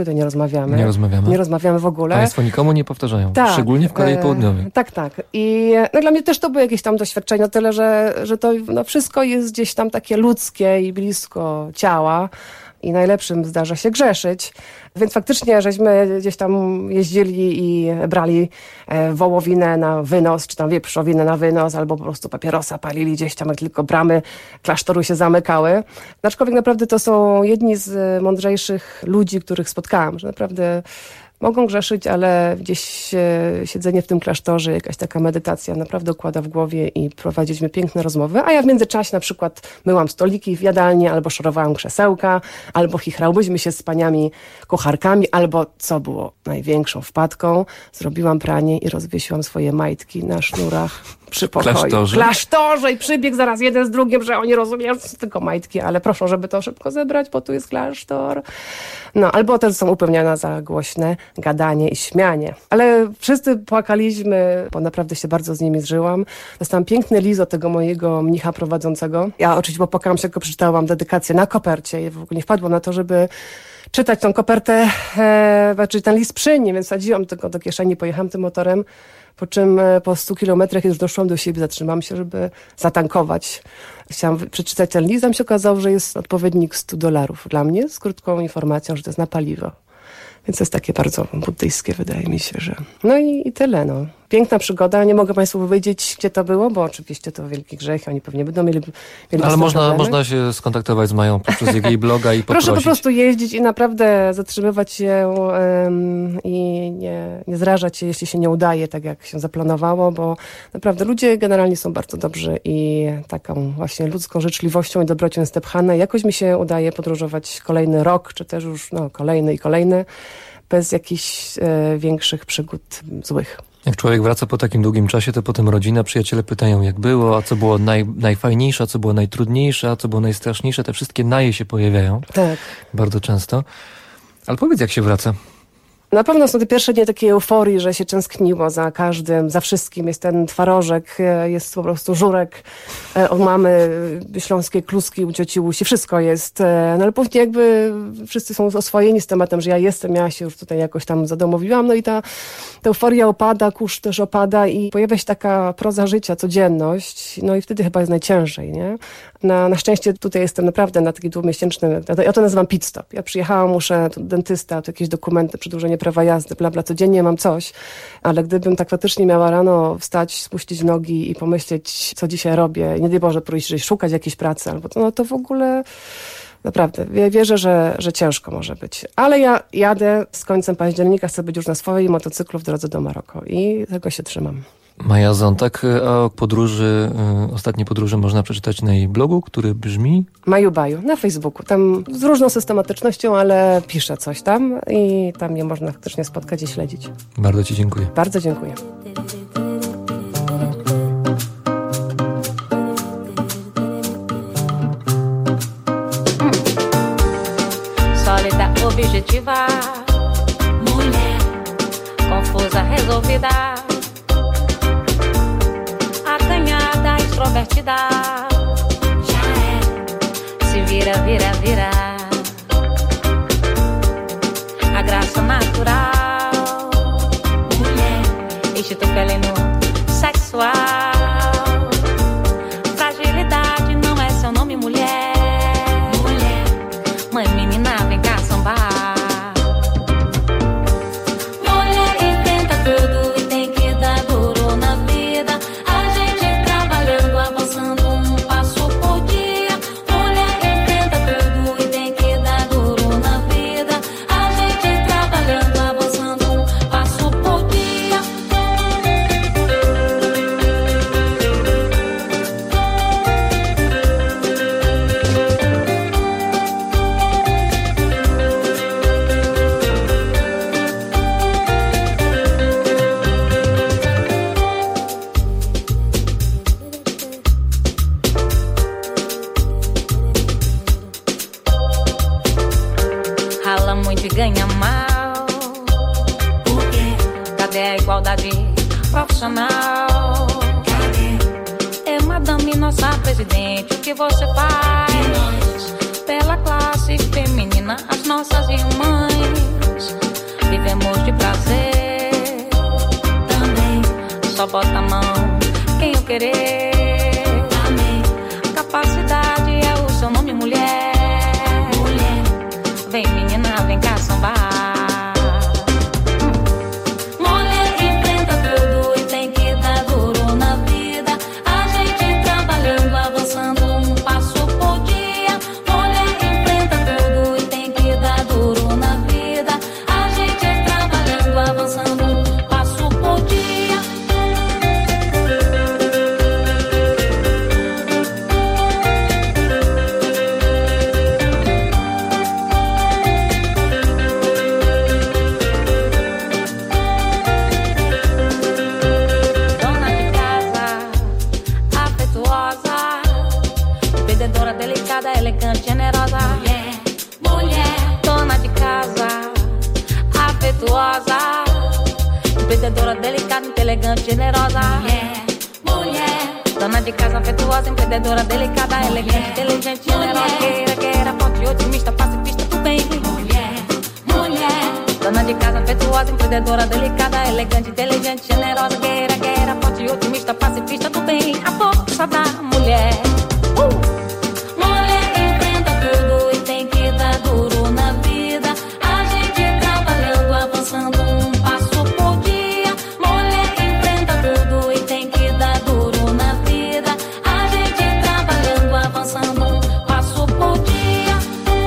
tutaj nie rozmawiamy. Nie rozmawiamy w ogóle. Państwo nikomu nie powtarzają, tak, szczególnie w Korei Południowej. Tak. I dla mnie też to było jakieś tam doświadczenie, na tyle, że to wszystko jest gdzieś tam takie ludzkie i blisko ciała. I najlepszym zdarza się grzeszyć. Więc faktycznie żeśmy gdzieś tam jeździli i brali wołowinę na wynos, czy tam wieprzowinę na wynos, albo po prostu papierosa palili gdzieś tam, jak tylko bramy klasztoru się zamykały. Aczkolwiek naprawdę to są jedni z mądrzejszych ludzi, których spotkałam, że naprawdę mogą grzeszyć, ale gdzieś siedzenie w tym klasztorze, jakaś taka medytacja naprawdę układa w głowie i prowadziliśmy piękne rozmowy. A ja w międzyczasie na przykład myłam stoliki w jadalni, albo szorowałam krzesełka, albo chichrałyśmy się z paniami kucharkami, albo, co było największą wpadką, zrobiłam pranie i rozwiesiłam swoje majtki na sznurach przy pokoju. Klasztorze i przybiegł zaraz jeden z drugim, że oni rozumieją, że to są tylko majtki, ale proszę, żeby to szybko zebrać, bo tu jest klasztor. No, albo też są upewnione za głośne gadanie i śmianie. Ale wszyscy płakaliśmy, bo naprawdę się bardzo z nimi zżyłam. Dostałam piękny list od tego mojego mnicha prowadzącego. Ja oczywiście popłakałam się, tylko przeczytałam dedykację na kopercie i w ogóle nie wpadłam na to, żeby czytać tą kopertę, czyli ten list przy nim, więc wsadziłam tylko do kieszeni, pojechałam tym motorem, po czym po 100 kilometrach już doszłam do siebie, zatrzymałam się, żeby zatankować. Chciałam przeczytać ten list, tam się okazało, że jest odpowiednik $100 dla mnie, z krótką informacją, że to jest na paliwo. Więc to jest takie bardzo buddyjskie, wydaje mi się, że... No i tyle, no. Piękna przygoda, nie mogę Państwu powiedzieć, gdzie to było, bo oczywiście to wielki grzech, oni pewnie będą mieli ale można się skontaktować z Mają poprzez jej bloga i poprosić. Proszę po prostu jeździć i naprawdę zatrzymywać się i nie zrażać się, jeśli się nie udaje tak, jak się zaplanowało, bo naprawdę ludzie generalnie są bardzo dobrzy i taką właśnie ludzką życzliwością i dobrocią jest pchane. Jakoś mi się udaje podróżować kolejny rok, czy też już kolejny, bez jakichś większych przygód złych. Jak człowiek wraca po takim długim czasie, to potem rodzina, przyjaciele pytają, jak było, a co było najfajniejsze, a co było najtrudniejsze, a co było najstraszniejsze. Te wszystkie naje się pojawiają. Tak. Bardzo często. Ale powiedz, jak się wraca? Na pewno są te pierwsze dni takiej euforii, że się tęskniło za każdym, za wszystkim. Jest ten twarożek, jest po prostu żurek od mamy, śląskie kluski u cioci Łusi, wszystko jest. No ale później jakby wszyscy są oswojeni z tematem, że ja się już tutaj jakoś tam zadomowiłam, no i ta euforia opada, kurz też opada i pojawia się taka proza życia, codzienność, no i wtedy chyba jest najciężej, nie? Na szczęście tutaj jestem naprawdę na taki dwumiesięczny, ja to nazywam pit stop. Ja przyjechałam, muszę, tu dentysta, tu jakieś dokumenty, przedłużenie prawa jazdy, bla, codziennie mam coś, ale gdybym tak faktycznie miała rano wstać, spuścić nogi i pomyśleć, co dzisiaj robię, nie daj Boże pójść szukać jakiejś pracy, albo to, no to w ogóle naprawdę wierzę, że ciężko może być. Ale ja jadę z końcem października, chcę być już na swoim motocyklu w drodze do Maroko i tego się trzymam. Maja Zontak, o podróży, ostatnie podróże można przeczytać na jej blogu, który brzmi... Maju Baju, na Facebooku. Tam z różną systematycznością, ale piszę coś tam i tam mnie można faktycznie spotkać i śledzić. Bardzo Ci dziękuję. Bardzo dziękuję. Sólida, objetiva, mulher, confusa, resolvida, acanhada, extrovertida, já é, se vira, a graça natural, mulher, instinto felino, sexual, fragilidade não é seu nome, mulher, mãe menina, vem cá sambar. Mulher enfrenta tudo e tem que dar duro na vida. A gente trabalhando, avançando passo por dia. Mulher enfrenta tudo e tem que dar duro na vida. A gente trabalhando, avançando passo por dia. Rala muito e ganha mal. Por quê? Cadê a igualdade profissional? Cadê? É madame, nossa presidente, o que você faz? Pela classe feminina, as nossas irmãs. só bota a mão. Quem eu querer, amém. Capacidade é o seu nome, mulher. Mulher. Vem menina, vem cá sambar. Mulher enfrenta tudo e tem que dar duro na vida. A gente trabalhando, avançando um passo por dia. Mulher enfrenta tudo e tem que dar duro na vida. A gente trabalhando, avançando um passo por dia. Dona de casa, afetuosa, vendedora delicada, elegante, generosa. Mulher, mulher. Dona de casa, afetuosa, empreendedora delicada, elegante, generosa. Mulher, mulher. Dona de casa, afetuosa, empreendedora delicada, elegante, inteligente, generosa. Guerreira, forte, otimista, pacifista, do bem. Mulher, mulher. Dona de casa, afetuosa, empreendedora delicada, elegante, inteligente, generosa. Guerreira, forte, otimista, pacifista, do bem. A força da mulher. Mulher enfrenta tudo e tem que dar duro na vida. A gente trabalhando, avançando um passo por dia. Mulher enfrenta tudo e tem que dar duro na vida. A gente trabalhando, avançando um passo por dia.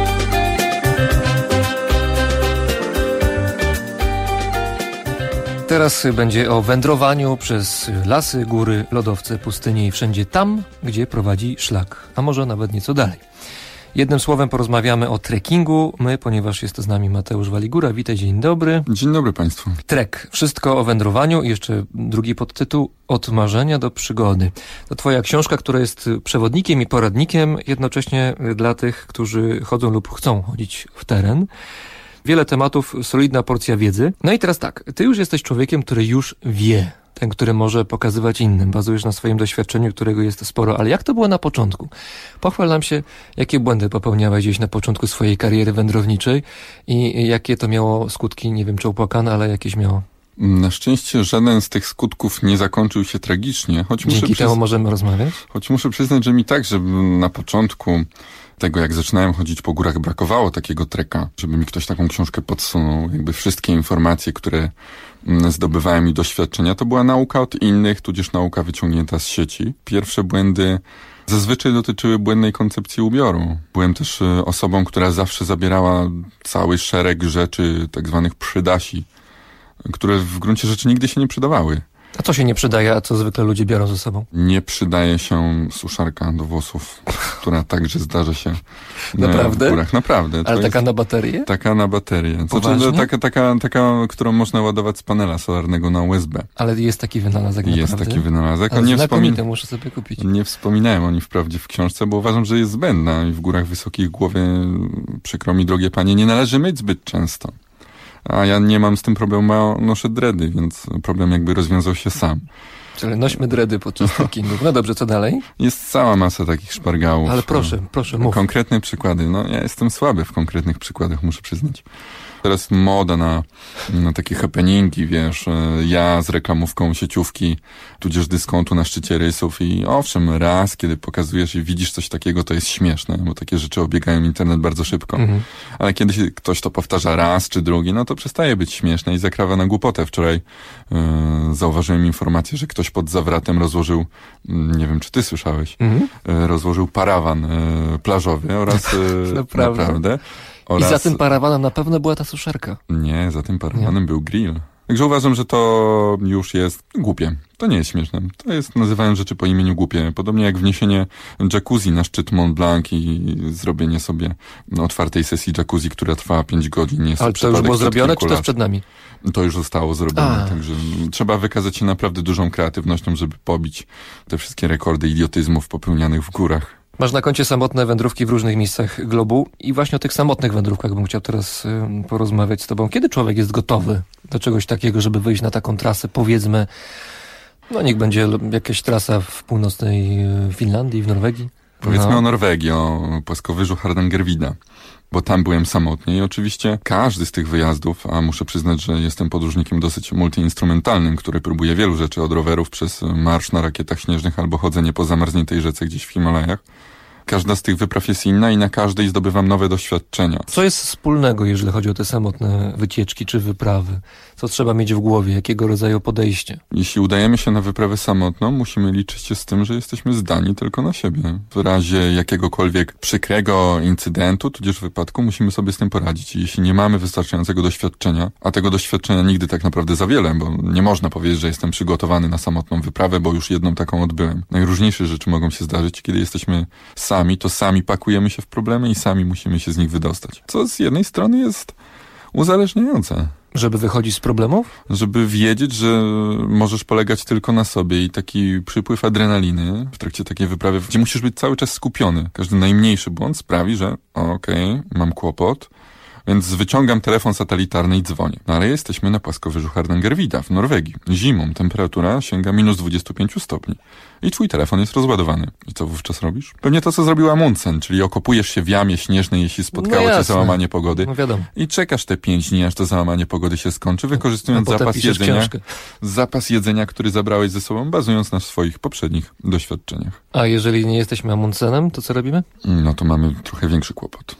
Teraz będzie o wędrowaniu przez lasy, góry, lodowce, pustynie i wszędzie tam, gdzie prowadzi szlak, a może nawet nieco dalej. Jednym słowem porozmawiamy o trekkingu, ponieważ jest z nami Mateusz Waligura. Witaj, dzień dobry. Dzień dobry Państwu. Trek. Wszystko o wędrowaniu i jeszcze drugi podtytuł: Od marzenia do przygody. To twoja książka, która jest przewodnikiem i poradnikiem jednocześnie dla tych, którzy chodzą lub chcą chodzić w teren. Wiele tematów, solidna porcja wiedzy. No i teraz tak, ty już jesteś człowiekiem, który już wie, ten, który może pokazywać innym. Bazujesz na swoim doświadczeniu, którego jest sporo. Ale jak to było na początku? Pochwal nam się, jakie błędy popełniałeś gdzieś na początku swojej kariery wędrowniczej i jakie to miało skutki, nie wiem czy opłakane, ale jakieś miało. Na szczęście żaden z tych skutków nie zakończył się tragicznie. Dzięki temu możemy rozmawiać? Choć muszę przyznać, że mi także na początku tego, jak zaczynałem chodzić po górach, brakowało takiego treka, żeby mi ktoś taką książkę podsunął. Jakby wszystkie informacje, które zdobywałem i doświadczenia, to była nauka od innych, tudzież nauka wyciągnięta z sieci. Pierwsze błędy zazwyczaj dotyczyły błędnej koncepcji ubioru. Byłem też osobą, która zawsze zabierała cały szereg rzeczy, tak zwanych przydasi, które w gruncie rzeczy nigdy się nie przydawały. A co się nie przydaje, a co zwykle ludzie biorą ze sobą? Nie przydaje się suszarka do włosów, która także zdarza się naprawdę? w górach. Naprawdę. Ale taka na baterię? Taka na baterię. Znaczy, taka, którą można ładować z panela solarnego na USB. Ale jest taki wynalazek naprawdę? Jest taki wynalazek. Ale znakomity, muszę sobie kupić. Nie wspominałem o nim wprawdzie w książce, bo uważam, że jest zbędna i w górach wysokich głowie, przykro mi drogie panie, nie należy myć zbyt często. A ja nie mam z tym problemu, noszę dredy, więc problem jakby rozwiązał się sam. Czyli nośmy dredy podczas trekkingów. No dobrze, co dalej? Jest cała masa takich szpargałów. Ale proszę, mów. Konkretne przykłady. No ja jestem słaby w konkretnych przykładach, muszę przyznać. Teraz moda na takie happeningi, wiesz, ja z reklamówką sieciówki, tudzież dyskontu na szczycie rysów i owszem, raz, kiedy pokazujesz i widzisz coś takiego, to jest śmieszne, bo takie rzeczy obiegają internet bardzo szybko. Ale kiedy ktoś to powtarza raz czy drugi, no to przestaje być śmieszne i zakrawa na głupotę. Wczoraj zauważyłem informację, że ktoś pod Zawratem rozłożył, nie wiem czy ty słyszałeś, rozłożył parawan plażowy oraz naprawdę. I za tym parawanem na pewno była ta suszarka. Nie, za tym parawanem był grill. Także uważam, że to już jest głupie. To nie jest śmieszne. To jest, nazywają rzeczy po imieniu głupie. Podobnie jak wniesienie jacuzzi na szczyt Mont Blanc i zrobienie sobie otwartej sesji jacuzzi, która trwa 5 godzin. Jest ale to już było zrobione, czy to jest przed nami? To już zostało zrobione. Także trzeba wykazać się naprawdę dużą kreatywnością, żeby pobić te wszystkie rekordy idiotyzmów popełnianych w górach. Masz na koncie samotne wędrówki w różnych miejscach globu i właśnie o tych samotnych wędrówkach bym chciał teraz porozmawiać z tobą. Kiedy człowiek jest gotowy do czegoś takiego, żeby wyjść na taką trasę, powiedzmy, no niech będzie jakaś trasa w północnej Finlandii, w Norwegii? Powiedzmy o Norwegii, o płaskowyżu Hardangervida. bo tam byłem samotnie i oczywiście każdy z tych wyjazdów, a muszę przyznać, że jestem podróżnikiem dosyć multiinstrumentalnym, który próbuje wielu rzeczy, od rowerów przez marsz na rakietach śnieżnych albo chodzenie po zamarzniętej rzece gdzieś w Himalajach. Każda z tych wypraw jest inna i na każdej zdobywam nowe doświadczenia. Co jest wspólnego, jeżeli chodzi o te samotne wycieczki czy wyprawy? Co trzeba mieć w głowie? Jakiego rodzaju podejście? Jeśli udajemy się na wyprawę samotną, musimy liczyć się z tym, że jesteśmy zdani tylko na siebie. W razie jakiegokolwiek przykrego incydentu, tudzież wypadku, musimy sobie z tym poradzić. I jeśli nie mamy wystarczającego doświadczenia, a tego doświadczenia nigdy tak naprawdę za wiele, bo nie można powiedzieć, że jestem przygotowany na samotną wyprawę, bo już jedną taką odbyłem. Najróżniejsze rzeczy mogą się zdarzyć, kiedy jesteśmy sami, to sami pakujemy się w problemy i sami musimy się z nich wydostać. Co z jednej strony jest uzależniające. Żeby wychodzić z problemów? Żeby wiedzieć, że możesz polegać tylko na sobie i taki przypływ adrenaliny w trakcie takiej wyprawy, gdzie musisz być cały czas skupiony. Każdy najmniejszy błąd sprawi, że okej, mam kłopot, więc wyciągam telefon satelitarny i dzwonię. No ale jesteśmy na płaskowyżu Hardangervidda w Norwegii. Zimą temperatura sięga minus 25 stopni. I twój telefon jest rozładowany. I co wówczas robisz? Pewnie to, co zrobił Amundsen, czyli okopujesz się w jamie śnieżnej, jeśli spotkało cię załamanie pogody. No wiadomo. I czekasz te 5 dni, aż to załamanie pogody się skończy, wykorzystując zapas jedzenia, który zabrałeś ze sobą, bazując na swoich poprzednich doświadczeniach. A jeżeli nie jesteśmy Amundsenem, to co robimy? No to mamy trochę większy kłopot.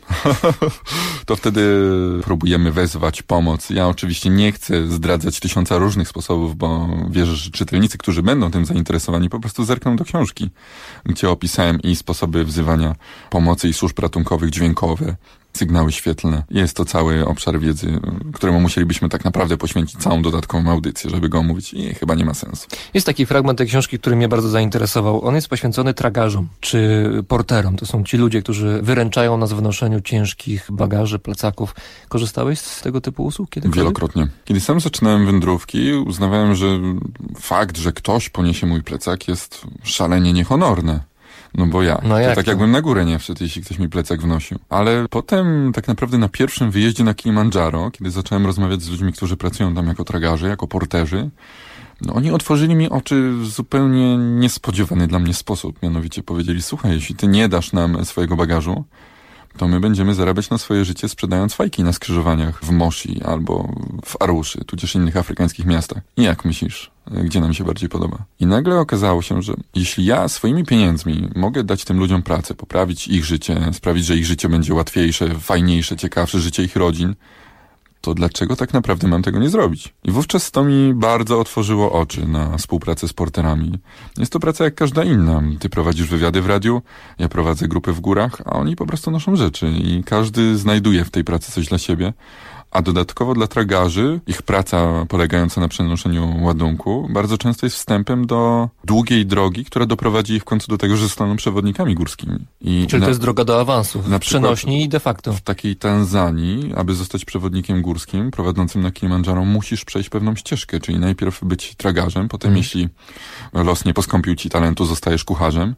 To wtedy próbujemy wezwać pomoc. Ja oczywiście nie chcę zdradzać 1000 różnych sposobów, bo wierzę, że czytelnicy, którzy będą tym zainteresowani, po prostu zerkną do książki, gdzie opisałem i sposoby wzywania pomocy i służb ratunkowych dźwiękowe, sygnały świetlne. Jest to cały obszar wiedzy, któremu musielibyśmy tak naprawdę poświęcić całą dodatkową audycję, żeby go omówić i chyba nie ma sensu. Jest taki fragment tej książki, który mnie bardzo zainteresował. On jest poświęcony tragarzom czy porterom. To są ci ludzie, którzy wyręczają nas w noszeniu ciężkich bagaży, plecaków. Korzystałeś z tego typu usług kiedykolwiek? Wielokrotnie. Kiedy sam zaczynałem wędrówki, uznawałem, że fakt, że ktoś poniesie mój plecak, jest szalenie niehonorne. No bo ja. To tak jakbym na górę nie wszedł, jeśli ktoś mi plecak wnosił. Ale potem tak naprawdę na pierwszym wyjeździe na Kilimandżaro, kiedy zacząłem rozmawiać z ludźmi, którzy pracują tam jako tragarze, jako porterzy, no oni otworzyli mi oczy w zupełnie niespodziewany dla mnie sposób. Mianowicie powiedzieli, słuchaj, jeśli ty nie dasz nam swojego bagażu, to my będziemy zarabiać na swoje życie sprzedając fajki na skrzyżowaniach w Moshi albo w Aruszy, tudzież innych afrykańskich miastach. I jak myślisz, gdzie nam się bardziej podoba? I nagle okazało się, że jeśli ja swoimi pieniędzmi mogę dać tym ludziom pracę, poprawić ich życie, sprawić, że ich życie będzie łatwiejsze, fajniejsze, ciekawsze, życie ich rodzin, to dlaczego tak naprawdę mam tego nie zrobić? I wówczas to mi bardzo otworzyło oczy na współpracę z porterami. Jest to praca jak każda inna. Ty prowadzisz wywiady w radiu, ja prowadzę grupy w górach, a oni po prostu noszą rzeczy i każdy znajduje w tej pracy coś dla siebie. A dodatkowo dla tragarzy ich praca polegająca na przenoszeniu ładunku bardzo często jest wstępem do długiej drogi, która doprowadzi ich w końcu do tego, że zostaną przewodnikami górskimi. Czyli to jest droga do awansu, na przenośni i de facto. W takiej Tanzanii, aby zostać przewodnikiem górskim prowadzącym na Kilimandżaro, musisz przejść pewną ścieżkę, czyli najpierw być tragarzem, potem jeśli los nie poskąpił ci talentu, zostajesz kucharzem,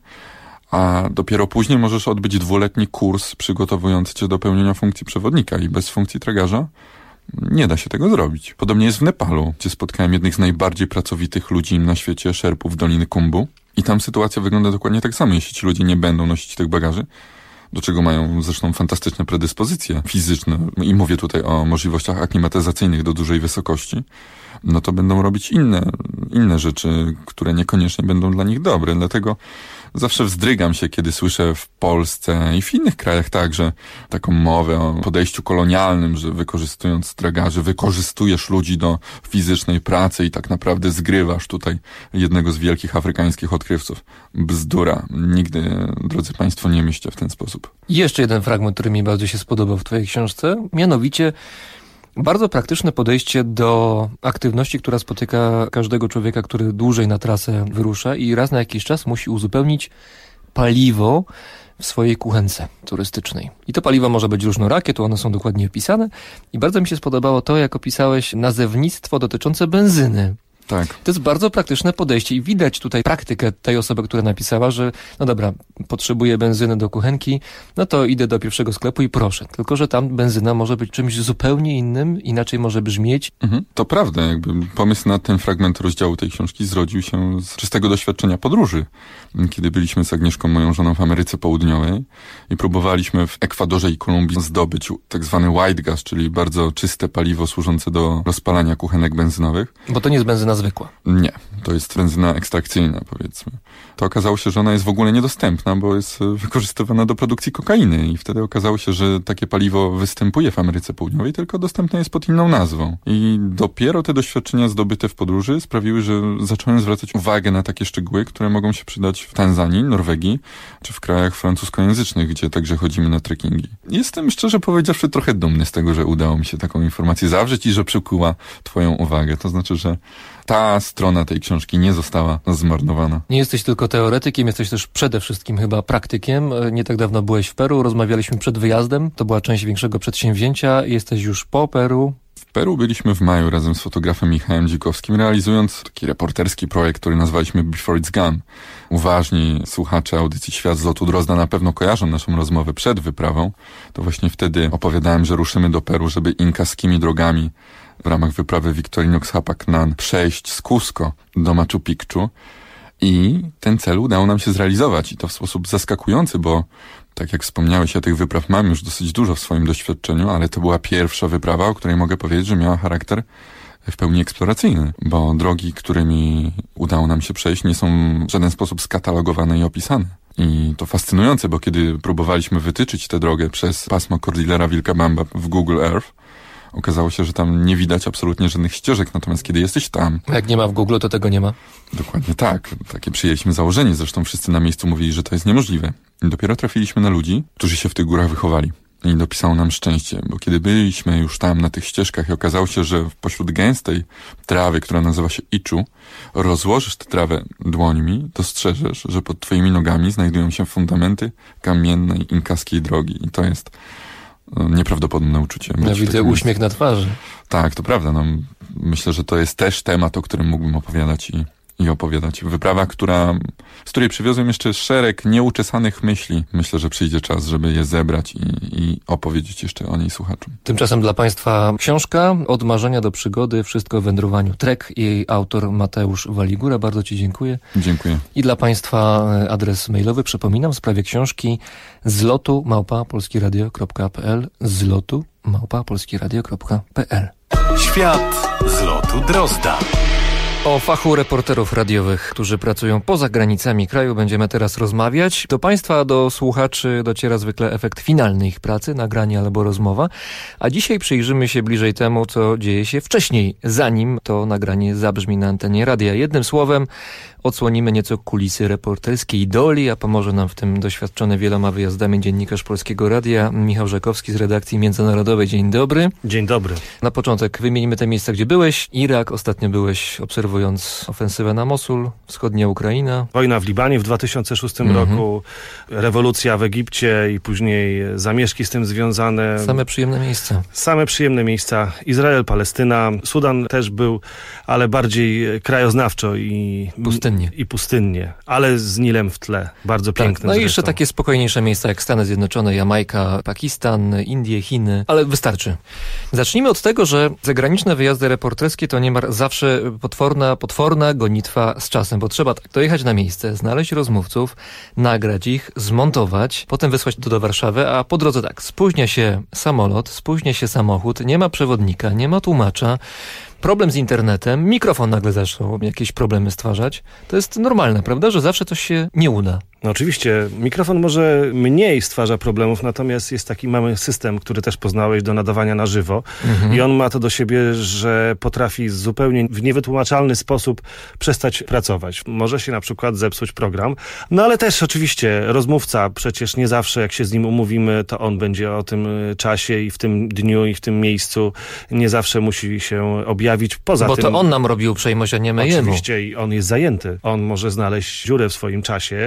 a dopiero później możesz odbyć 2-letni kurs przygotowujący cię do pełnienia funkcji przewodnika i bez funkcji tragarza nie da się tego zrobić. Podobnie jest w Nepalu, gdzie spotkałem jednych z najbardziej pracowitych ludzi na świecie, szerpów Doliny Kumbu. I tam sytuacja wygląda dokładnie tak samo, jeśli ci ludzie nie będą nosić tych bagaży, do czego mają zresztą fantastyczne predyspozycje fizyczne i mówię tutaj o możliwościach aklimatyzacyjnych do dużej wysokości, no to będą robić inne rzeczy, które niekoniecznie będą dla nich dobre. Dlatego zawsze wzdrygam się, kiedy słyszę w Polsce i w innych krajach także taką mowę o podejściu kolonialnym, że wykorzystując tragarzy, wykorzystujesz ludzi do fizycznej pracy i tak naprawdę zgrywasz tutaj jednego z wielkich afrykańskich odkrywców. Bzdura. Nigdy, drodzy Państwo, nie myślcie w ten sposób. I jeszcze jeden fragment, który mi bardzo się spodobał w Twojej książce, mianowicie bardzo praktyczne podejście do aktywności, która spotyka każdego człowieka, który dłużej na trasę wyrusza i raz na jakiś czas musi uzupełnić paliwo w swojej kuchence turystycznej. I to paliwo może być różnorakie, tu one są dokładnie opisane i bardzo mi się spodobało to, jak opisałeś nazewnictwo dotyczące benzyny. Tak. To jest bardzo praktyczne podejście i widać tutaj praktykę tej osoby, która napisała, że no dobra, potrzebuję benzyny do kuchenki, no to idę do pierwszego sklepu i proszę. Tylko że tam benzyna może być czymś zupełnie innym, inaczej może brzmieć. To prawda, jakby pomysł na ten fragment rozdziału tej książki zrodził się z czystego doświadczenia podróży. Kiedy byliśmy z Agnieszką, moją żoną, w Ameryce Południowej i próbowaliśmy w Ekwadorze i Kolumbii zdobyć tak zwany white gas, czyli bardzo czyste paliwo służące do rozpalania kuchenek benzynowych. Bo to nie jest benzyna zwykła. Nie, to jest benzyna ekstrakcyjna, powiedzmy. To okazało się, że ona jest w ogóle niedostępna, bo jest wykorzystywana do produkcji kokainy i wtedy okazało się, że takie paliwo występuje w Ameryce Południowej, tylko dostępne jest pod inną nazwą. I dopiero te doświadczenia zdobyte w podróży sprawiły, że zacząłem zwracać uwagę na takie szczegóły, które mogą się przydać w Tanzanii, Norwegii, czy w krajach francuskojęzycznych, gdzie także chodzimy na trekkingi. Jestem, szczerze powiedziawszy, trochę dumny z tego, że udało mi się taką informację zawrzeć i że przykuła twoją uwagę. To znaczy, że ta strona tej książki nie została zmarnowana. Nie jesteś tylko teoretykiem, jesteś też przede wszystkim chyba praktykiem. Nie tak dawno byłeś w Peru, rozmawialiśmy przed wyjazdem. To była część większego przedsięwzięcia. Jesteś już po Peru. W Peru byliśmy w maju razem z fotografem Michałem Dzikowskim, realizując taki reporterski projekt, który nazwaliśmy Before It's Gone. Uważni słuchacze audycji Świat z lotu Drozda na pewno kojarzą naszą rozmowę przed wyprawą. To właśnie wtedy opowiadałem, że ruszymy do Peru, żeby inkaskimi drogami w ramach wyprawy Victorinox Hapacnan przejść z Cusco do Machu Picchu. I ten cel udało nam się zrealizować i to w sposób zaskakujący, bo tak jak wspomniałeś, ja tych wypraw mam już dosyć dużo w swoim doświadczeniu, ale to była pierwsza wyprawa, o której mogę powiedzieć, że miała charakter w pełni eksploracyjny, bo drogi, którymi udało nam się przejść, nie są w żaden sposób skatalogowane i opisane. I to fascynujące, bo kiedy próbowaliśmy wytyczyć tę drogę przez pasmo Cordillera Vilcabamba w Google Earth, okazało się, że tam nie widać absolutnie żadnych ścieżek, natomiast kiedy jesteś tam... Jak nie ma w Google, to tego nie ma. Dokładnie tak. Takie przyjęliśmy założenie. Zresztą wszyscy na miejscu mówili, że to jest niemożliwe. I dopiero trafiliśmy na ludzi, którzy się w tych górach wychowali. I dopisało nam szczęście, bo kiedy byliśmy już tam na tych ścieżkach i okazało się, że pośród gęstej trawy, która nazywa się iczu, rozłożysz tę trawę dłońmi, dostrzeżesz, że pod twoimi nogami znajdują się fundamenty kamiennej inkaskiej drogi. I to jest nieprawdopodobne uczucie. Ja widzę uśmiech na twarzy. Tak, to prawda. No, myślę, że to jest też temat, o którym mógłbym opowiadać i opowiadać. Wyprawa, z której przywiozłem jeszcze szereg nieuczesanych myśli. Myślę, że przyjdzie czas, żeby je zebrać i opowiedzieć jeszcze o niej słuchaczom. Tymczasem dla Państwa książka Od marzenia do przygody, wszystko o wędrowaniu. Trek, jej autor Mateusz Waligura. Bardzo Ci dziękuję. Dziękuję. I dla Państwa adres mailowy, przypominam, w sprawie książki zlotu@polskieradio.pl zlotu@polskieradio.pl. Świat z lotu Drozda. O fachu reporterów radiowych, którzy pracują poza granicami kraju, będziemy teraz rozmawiać. Do Państwa, do słuchaczy dociera zwykle efekt finalny ich pracy, nagranie albo rozmowa, a dzisiaj przyjrzymy się bliżej temu, co dzieje się wcześniej, zanim to nagranie zabrzmi na antenie radia. Jednym słowem, odsłonimy nieco kulisy reporterskiej doli, a pomoże nam w tym doświadczony wieloma wyjazdami dziennikarz Polskiego Radia Michał Rzekowski z redakcji międzynarodowej. Dzień dobry. Dzień dobry. Na początek wymienimy te miejsca, gdzie byłeś. Irak, ostatnio byłeś obserwując ofensywę na Mosul, wschodnia Ukraina. Wojna w Libanie w 2006 roku, rewolucja w Egipcie i później zamieszki z tym związane. Same przyjemne miejsca. Same przyjemne miejsca. Izrael, Palestyna, Sudan też był, ale bardziej krajoznawczo i pustynnie, ale z Nilem w tle. Bardzo pięknym. No i jeszcze takie spokojniejsze miejsca jak Stany Zjednoczone, Jamajka, Pakistan, Indie, Chiny, ale wystarczy. Zacznijmy od tego, że zagraniczne wyjazdy reporterskie to niemal zawsze potworna gonitwa z czasem, bo trzeba tak dojechać na miejsce, znaleźć rozmówców, nagrać ich, zmontować, potem wysłać to do Warszawy, a po drodze tak, spóźnia się samolot, spóźnia się samochód, nie ma przewodnika, nie ma tłumacza, problem z internetem, mikrofon nagle zaczął jakieś problemy stwarzać. To jest normalne, prawda, że zawsze coś się nie uda. No oczywiście, mikrofon może mniej stwarza problemów, natomiast jest taki, mamy system, który też poznałeś, do nadawania na żywo i on ma to do siebie, że potrafi zupełnie w niewytłumaczalny sposób przestać pracować. Może się na przykład zepsuć program, no ale też oczywiście rozmówca, przecież nie zawsze jak się z nim umówimy, to on będzie o tym czasie i w tym dniu i w tym miejscu, nie zawsze musi się objawić. Poza tym... Bo to on nam robi uprzejmość, a nie my jemu. Oczywiście i on jest zajęty. On może znaleźć dziurę w swoim czasie,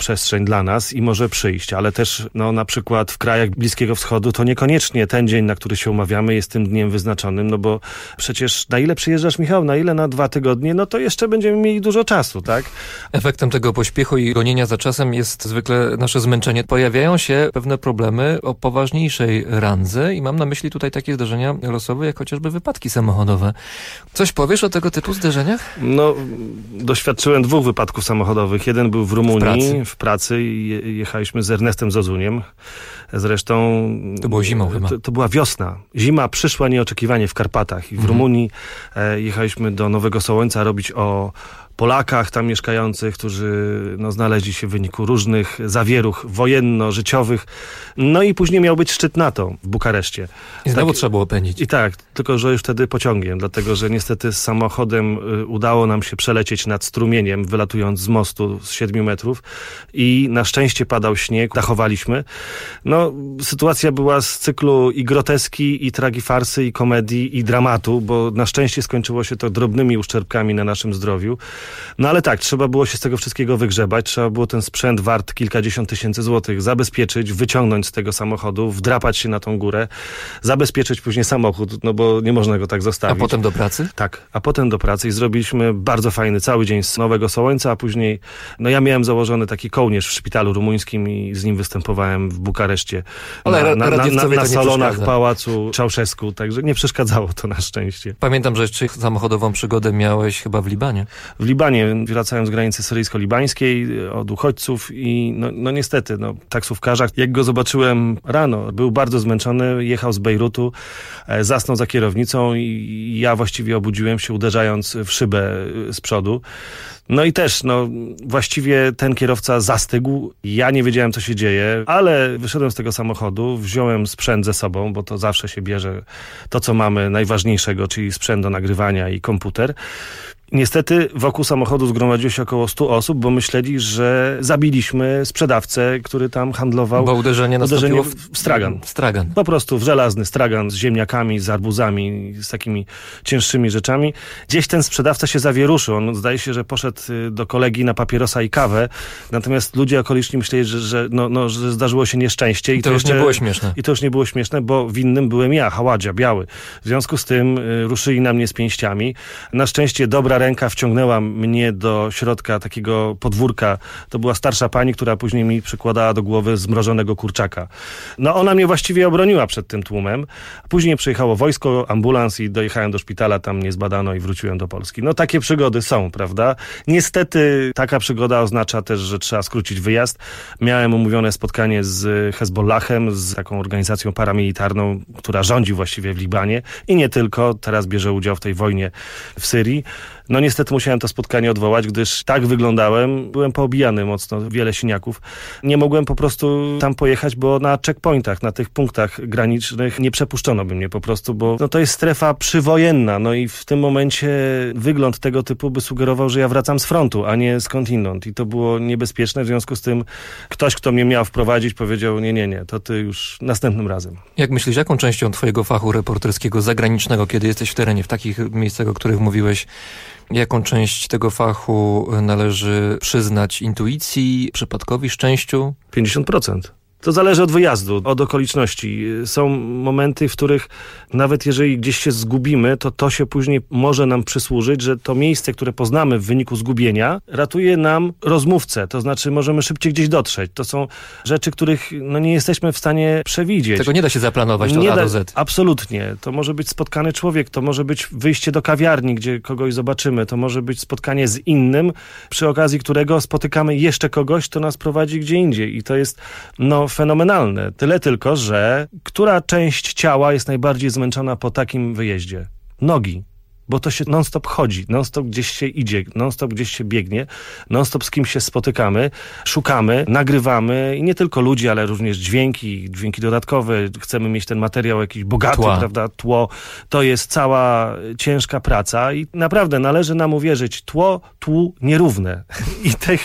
przestrzeń dla nas i może przyjść, ale też na przykład w krajach Bliskiego Wschodu to niekoniecznie ten dzień, na który się umawiamy, jest tym dniem wyznaczonym, no bo przecież na ile przyjeżdżasz, Michał, na ile? Na 2 tygodnie? No to jeszcze będziemy mieli dużo czasu, tak? Efektem tego pośpiechu i gonienia za czasem jest zwykle nasze zmęczenie. Pojawiają się pewne problemy o poważniejszej randze i mam na myśli tutaj takie zdarzenia losowe, jak chociażby wypadki samochodowe. Coś powiesz o tego typu zdarzeniach? No, doświadczyłem 2 wypadków samochodowych. Jeden był w Rumunii, w pracy i jechaliśmy z Ernestem Zozuniem. Zresztą... To było zimą chyba. To była wiosna. Zima przyszła nieoczekiwanie w Karpatach i w Rumunii jechaliśmy do Nowego Sołońca robić o Polakach tam mieszkających, którzy znaleźli się w wyniku różnych zawieruch wojenno-życiowych. No i później miał być szczyt NATO w Bukareszcie. I znowu trzeba było pędzić. I tak, tylko że już wtedy pociągiem, dlatego że niestety z samochodem udało nam się przelecieć nad strumieniem, wylatując z mostu z 7 metrów i na szczęście padał śnieg, dachowaliśmy. No, sytuacja była z cyklu i groteski, i tragifarsy, i komedii, i dramatu, bo na szczęście skończyło się to drobnymi uszczerbkami na naszym zdrowiu. No ale tak, trzeba było się z tego wszystkiego wygrzebać, trzeba było ten sprzęt wart kilkadziesiąt tysięcy złotych zabezpieczyć, wyciągnąć z tego samochodu, wdrapać się na tą górę, zabezpieczyć później samochód, no bo nie można go tak zostawić. A potem do pracy? Tak, a potem do pracy i zrobiliśmy bardzo fajny cały dzień z Nowego Sołońca, a później, ja miałem założony taki kołnierz w szpitalu rumuńskim i z nim występowałem w Bukareszcie. Ale na salonach Pałacu Czałszewsku, także nie przeszkadzało to na szczęście. Pamiętam, że jeszcze samochodową przygodę miałeś chyba w Libanie. W Libanie, wracając z granicy syryjsko-libańskiej, od uchodźców i niestety, taksówkarza, jak go zobaczyłem rano, był bardzo zmęczony, jechał z Bejrutu, zasnął za kierownicą i ja właściwie obudziłem się, uderzając w szybę z przodu. No i też, właściwie ten kierowca zastygł, ja nie wiedziałem, co się dzieje, ale wyszedłem z tego samochodu, wziąłem sprzęt ze sobą, bo to zawsze się bierze to, co mamy najważniejszego, czyli sprzęt do nagrywania i komputer. Niestety wokół samochodu zgromadziło się około 100 osób, bo myśleli, że zabiliśmy sprzedawcę, który tam handlował. Bo uderzenie nastąpiło w stragan. Stragan. Po prostu w żelazny stragan z ziemniakami, z arbuzami, z takimi cięższymi rzeczami. Gdzieś ten sprzedawca się zawieruszył. On zdaje się, że poszedł do kolegi na papierosa i kawę. Natomiast ludzie okoliczni myśleli, że zdarzyło się nieszczęście. I to już nie było śmieszne. I to już nie było śmieszne, bo winnym byłem ja, Haładzia, biały. W związku z tym ruszyli na mnie z pięściami. Na szczęście dobra ręka wciągnęła mnie do środka takiego podwórka. To była starsza pani, która później mi przykładała do głowy zmrożonego kurczaka. Ona mnie właściwie obroniła przed tym tłumem. Później przyjechało wojsko, ambulans i dojechałem do szpitala, tam mnie zbadano i wróciłem do Polski. Takie przygody są, prawda? Niestety taka przygoda oznacza też, że trzeba skrócić wyjazd. Miałem umówione spotkanie z Hezbollahem, z taką organizacją paramilitarną, która rządzi właściwie w Libanie i nie tylko, teraz bierze udział w tej wojnie w Syrii. Niestety musiałem to spotkanie odwołać, gdyż tak wyglądałem, byłem poobijany mocno, wiele siniaków. Nie mogłem po prostu tam pojechać, bo na checkpointach, na tych punktach granicznych nie przepuszczono by mnie po prostu, bo to jest strefa przywojenna, i w tym momencie wygląd tego typu by sugerował, że ja wracam z frontu, a nie skądinąd i to było niebezpieczne, w związku z tym ktoś, kto mnie miał wprowadzić, powiedział nie, to ty już następnym razem. Jak myślisz, jaką częścią twojego fachu reporterskiego, zagranicznego, kiedy jesteś w terenie, w takich miejscach, o których mówiłeś, jaką część tego fachu należy przyznać intuicji, przypadkowi, szczęściu? 50%. To zależy od wyjazdu, od okoliczności. Są momenty, w których nawet jeżeli gdzieś się zgubimy, to się później może nam przysłużyć, że to miejsce, które poznamy w wyniku zgubienia, ratuje nam rozmówcę. To znaczy możemy szybciej gdzieś dotrzeć. To są rzeczy, których nie jesteśmy w stanie przewidzieć. Tego nie da się zaplanować od A do Z. Absolutnie. To może być spotkany człowiek, to może być wyjście do kawiarni, gdzie kogoś zobaczymy, to może być spotkanie z innym, przy okazji którego spotykamy jeszcze kogoś, kto nas prowadzi gdzie indziej. I to jest fenomenalne. Tyle tylko, że która część ciała jest najbardziej zmęczona po takim wyjeździe? Nogi. Bo to się non-stop chodzi, non-stop gdzieś się idzie, non-stop gdzieś się biegnie, non-stop z kimś się spotykamy, szukamy, nagrywamy i nie tylko ludzi, ale również dźwięki dodatkowe. Chcemy mieć ten materiał jakiś bogaty, prawda? Tło. To jest cała ciężka praca i naprawdę należy nam uwierzyć, tłu nierówne. I tych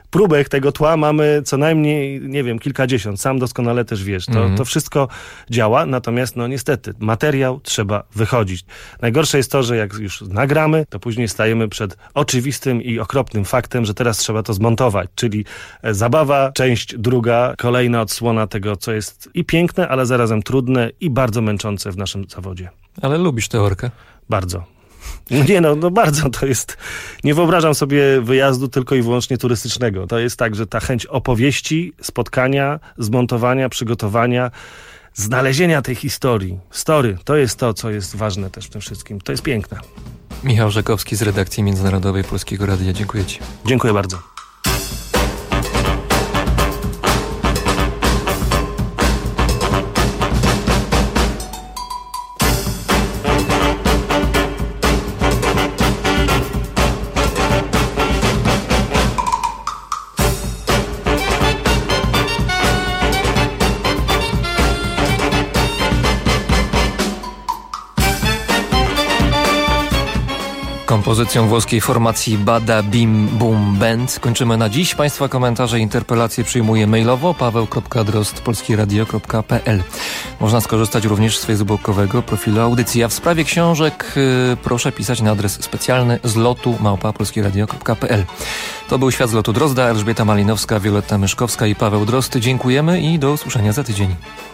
próbek tego tła mamy co najmniej, nie wiem, kilkadziesiąt. Sam doskonale też wiesz. To wszystko działa, natomiast no niestety materiał trzeba wychodzić. Najgorsze jest to, że jak już nagramy, to później stajemy przed oczywistym i okropnym faktem, że teraz trzeba to zmontować, czyli zabawa, część druga, kolejna odsłona tego, co jest i piękne, ale zarazem trudne i bardzo męczące w naszym zawodzie. Ale lubisz tę orkę? Bardzo. Nie no bardzo, to jest... Nie wyobrażam sobie wyjazdu tylko i wyłącznie turystycznego. To jest tak, że ta chęć opowieści, spotkania, zmontowania, przygotowania, znalezienia tej historii. Story, to jest to, co jest ważne też w tym wszystkim. To jest piękne. Michał Rzekowski z redakcji Międzynarodowej Polskiego Radia. Dziękuję Ci. Dziękuję bardzo. Kompozycją włoskiej formacji Bada Bim Bum Band kończymy na dziś. Państwa komentarze i interpelacje przyjmuję mailowo paweł.drozd@polskieradio.pl. Można skorzystać również z facebookowego profilu audycji. A w sprawie książek proszę pisać na adres specjalny zlotu@polskieradio.pl. To był Świat z lotu Drozda, Elżbieta Malinowska, Wioletta Myszkowska i Paweł Drozd. Dziękujemy i do usłyszenia za tydzień.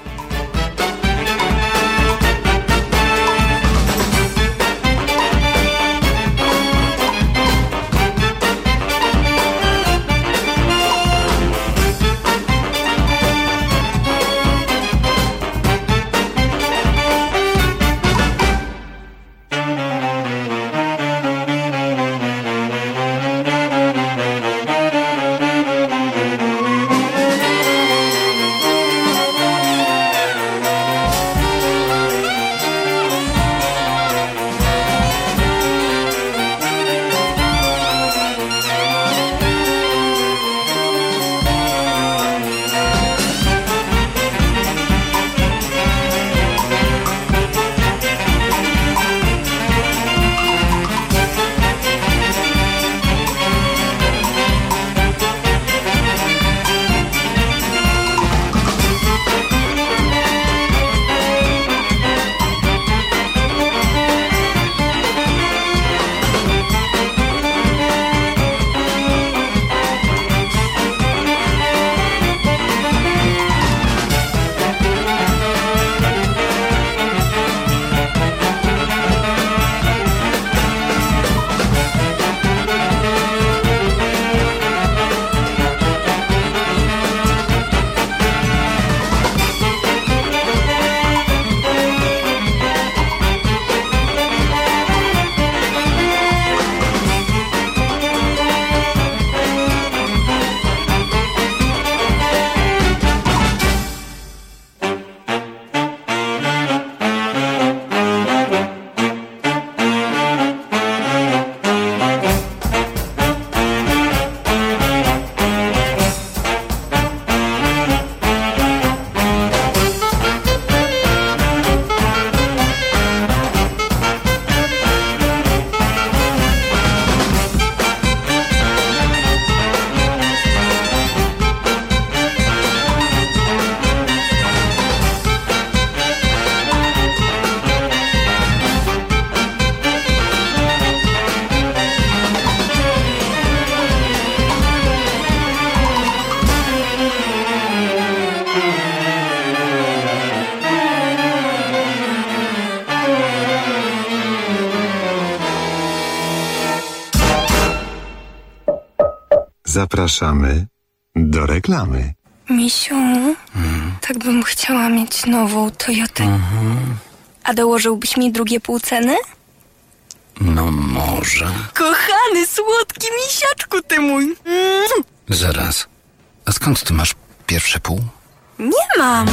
Zapraszamy do reklamy. Misiu, tak bym chciała mieć nową Toyotę. A dołożyłbyś mi drugie pół ceny? No może. Kochany, słodki misiaczku ty mój. Zaraz. A skąd ty masz pierwsze pół? Nie mam.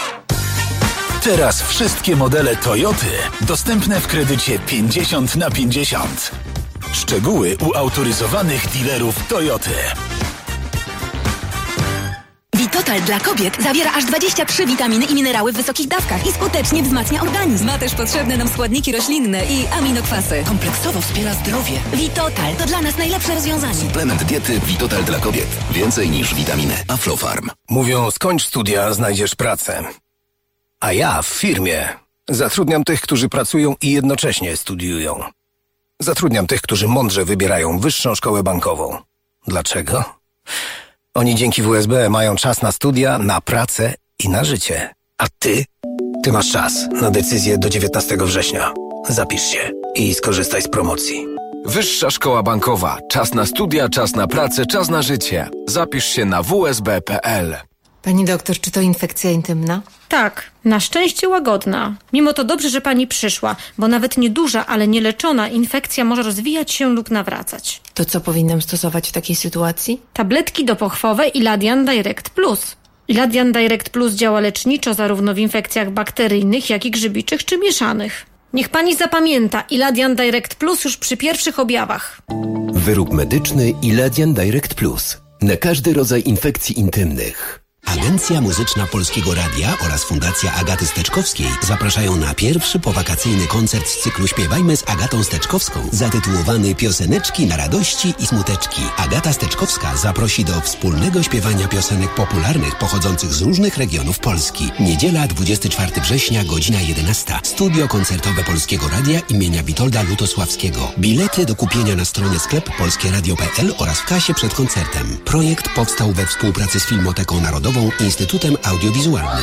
Teraz wszystkie modele Toyoty dostępne w kredycie 50/50. Szczegóły u autoryzowanych dealerów Toyoty. Witoto Vitotal dla kobiet zawiera aż 23 witaminy i minerały w wysokich dawkach i skutecznie wzmacnia organizm. Ma też potrzebne nam składniki roślinne i aminokwasy. Kompleksowo wspiera zdrowie. Vitotal to dla nas najlepsze rozwiązanie. Suplement diety Vitotal dla kobiet. Więcej niż witaminy. Aflofarm. Mówią, skończ studia, znajdziesz pracę. A ja w firmie zatrudniam tych, którzy pracują i jednocześnie studiują. Zatrudniam tych, którzy mądrze wybierają wyższą szkołę bankową. Dlaczego? Oni dzięki WSB mają czas na studia, na pracę i na życie. A ty? Ty masz czas na decyzję do 19 września. Zapisz się i skorzystaj z promocji. Wyższa Szkoła Bankowa. Czas na studia, czas na pracę, czas na życie. Zapisz się na wsb.pl. Pani doktor, czy to infekcja intymna? Tak, na szczęście łagodna. Mimo to dobrze, że pani przyszła, bo nawet nieduża, ale nieleczona infekcja może rozwijać się lub nawracać. To co powinnam stosować w takiej sytuacji? Tabletki dopochwowe Iladian Direct Plus. Iladian Direct Plus działa leczniczo zarówno w infekcjach bakteryjnych, jak i grzybiczych czy mieszanych. Niech pani zapamięta Iladian Direct Plus już przy pierwszych objawach. Wyrób medyczny Iladian Direct Plus. Na każdy rodzaj infekcji intymnych. Agencja Muzyczna Polskiego Radia oraz Fundacja Agaty Steczkowskiej zapraszają na pierwszy powakacyjny koncert z cyklu Śpiewajmy z Agatą Steczkowską, zatytułowany Pioseneczki na radości i smuteczki. Agata Steczkowska zaprosi do wspólnego śpiewania piosenek popularnych pochodzących z różnych regionów Polski. Niedziela, 24 września, godzina 11. Studio koncertowe Polskiego Radia imienia Witolda Lutosławskiego. Bilety do kupienia na stronie sklep polskieradio.pl oraz w kasie przed koncertem. Projekt powstał we współpracy z Filmoteką Narodową, Instytutem Audiowizualnym.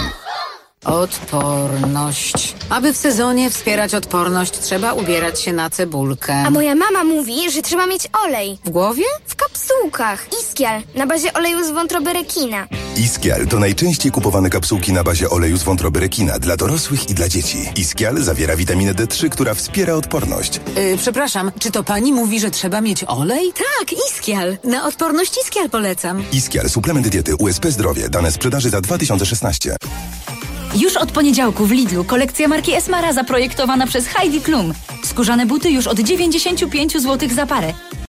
Odporność. Aby w sezonie wspierać odporność, trzeba ubierać się na cebulkę. A moja mama mówi, że trzeba mieć olej. W głowie? W kapsułkach. Iskial, na bazie oleju z wątroby rekina. Iskial to najczęściej kupowane kapsułki na bazie oleju z wątroby rekina dla dorosłych i dla dzieci. Iskial zawiera witaminę D3, która wspiera odporność. Przepraszam, czy to pani mówi, że trzeba mieć olej? Tak, Iskial. Na odporność Iskial polecam. Iskial, suplement diety USP Zdrowie. Dane sprzedaży za 2016. Już od poniedziałku w Lidlu kolekcja marki Esmara zaprojektowana przez Heidi Klum. Skórzane buty już od 95 zł za parę.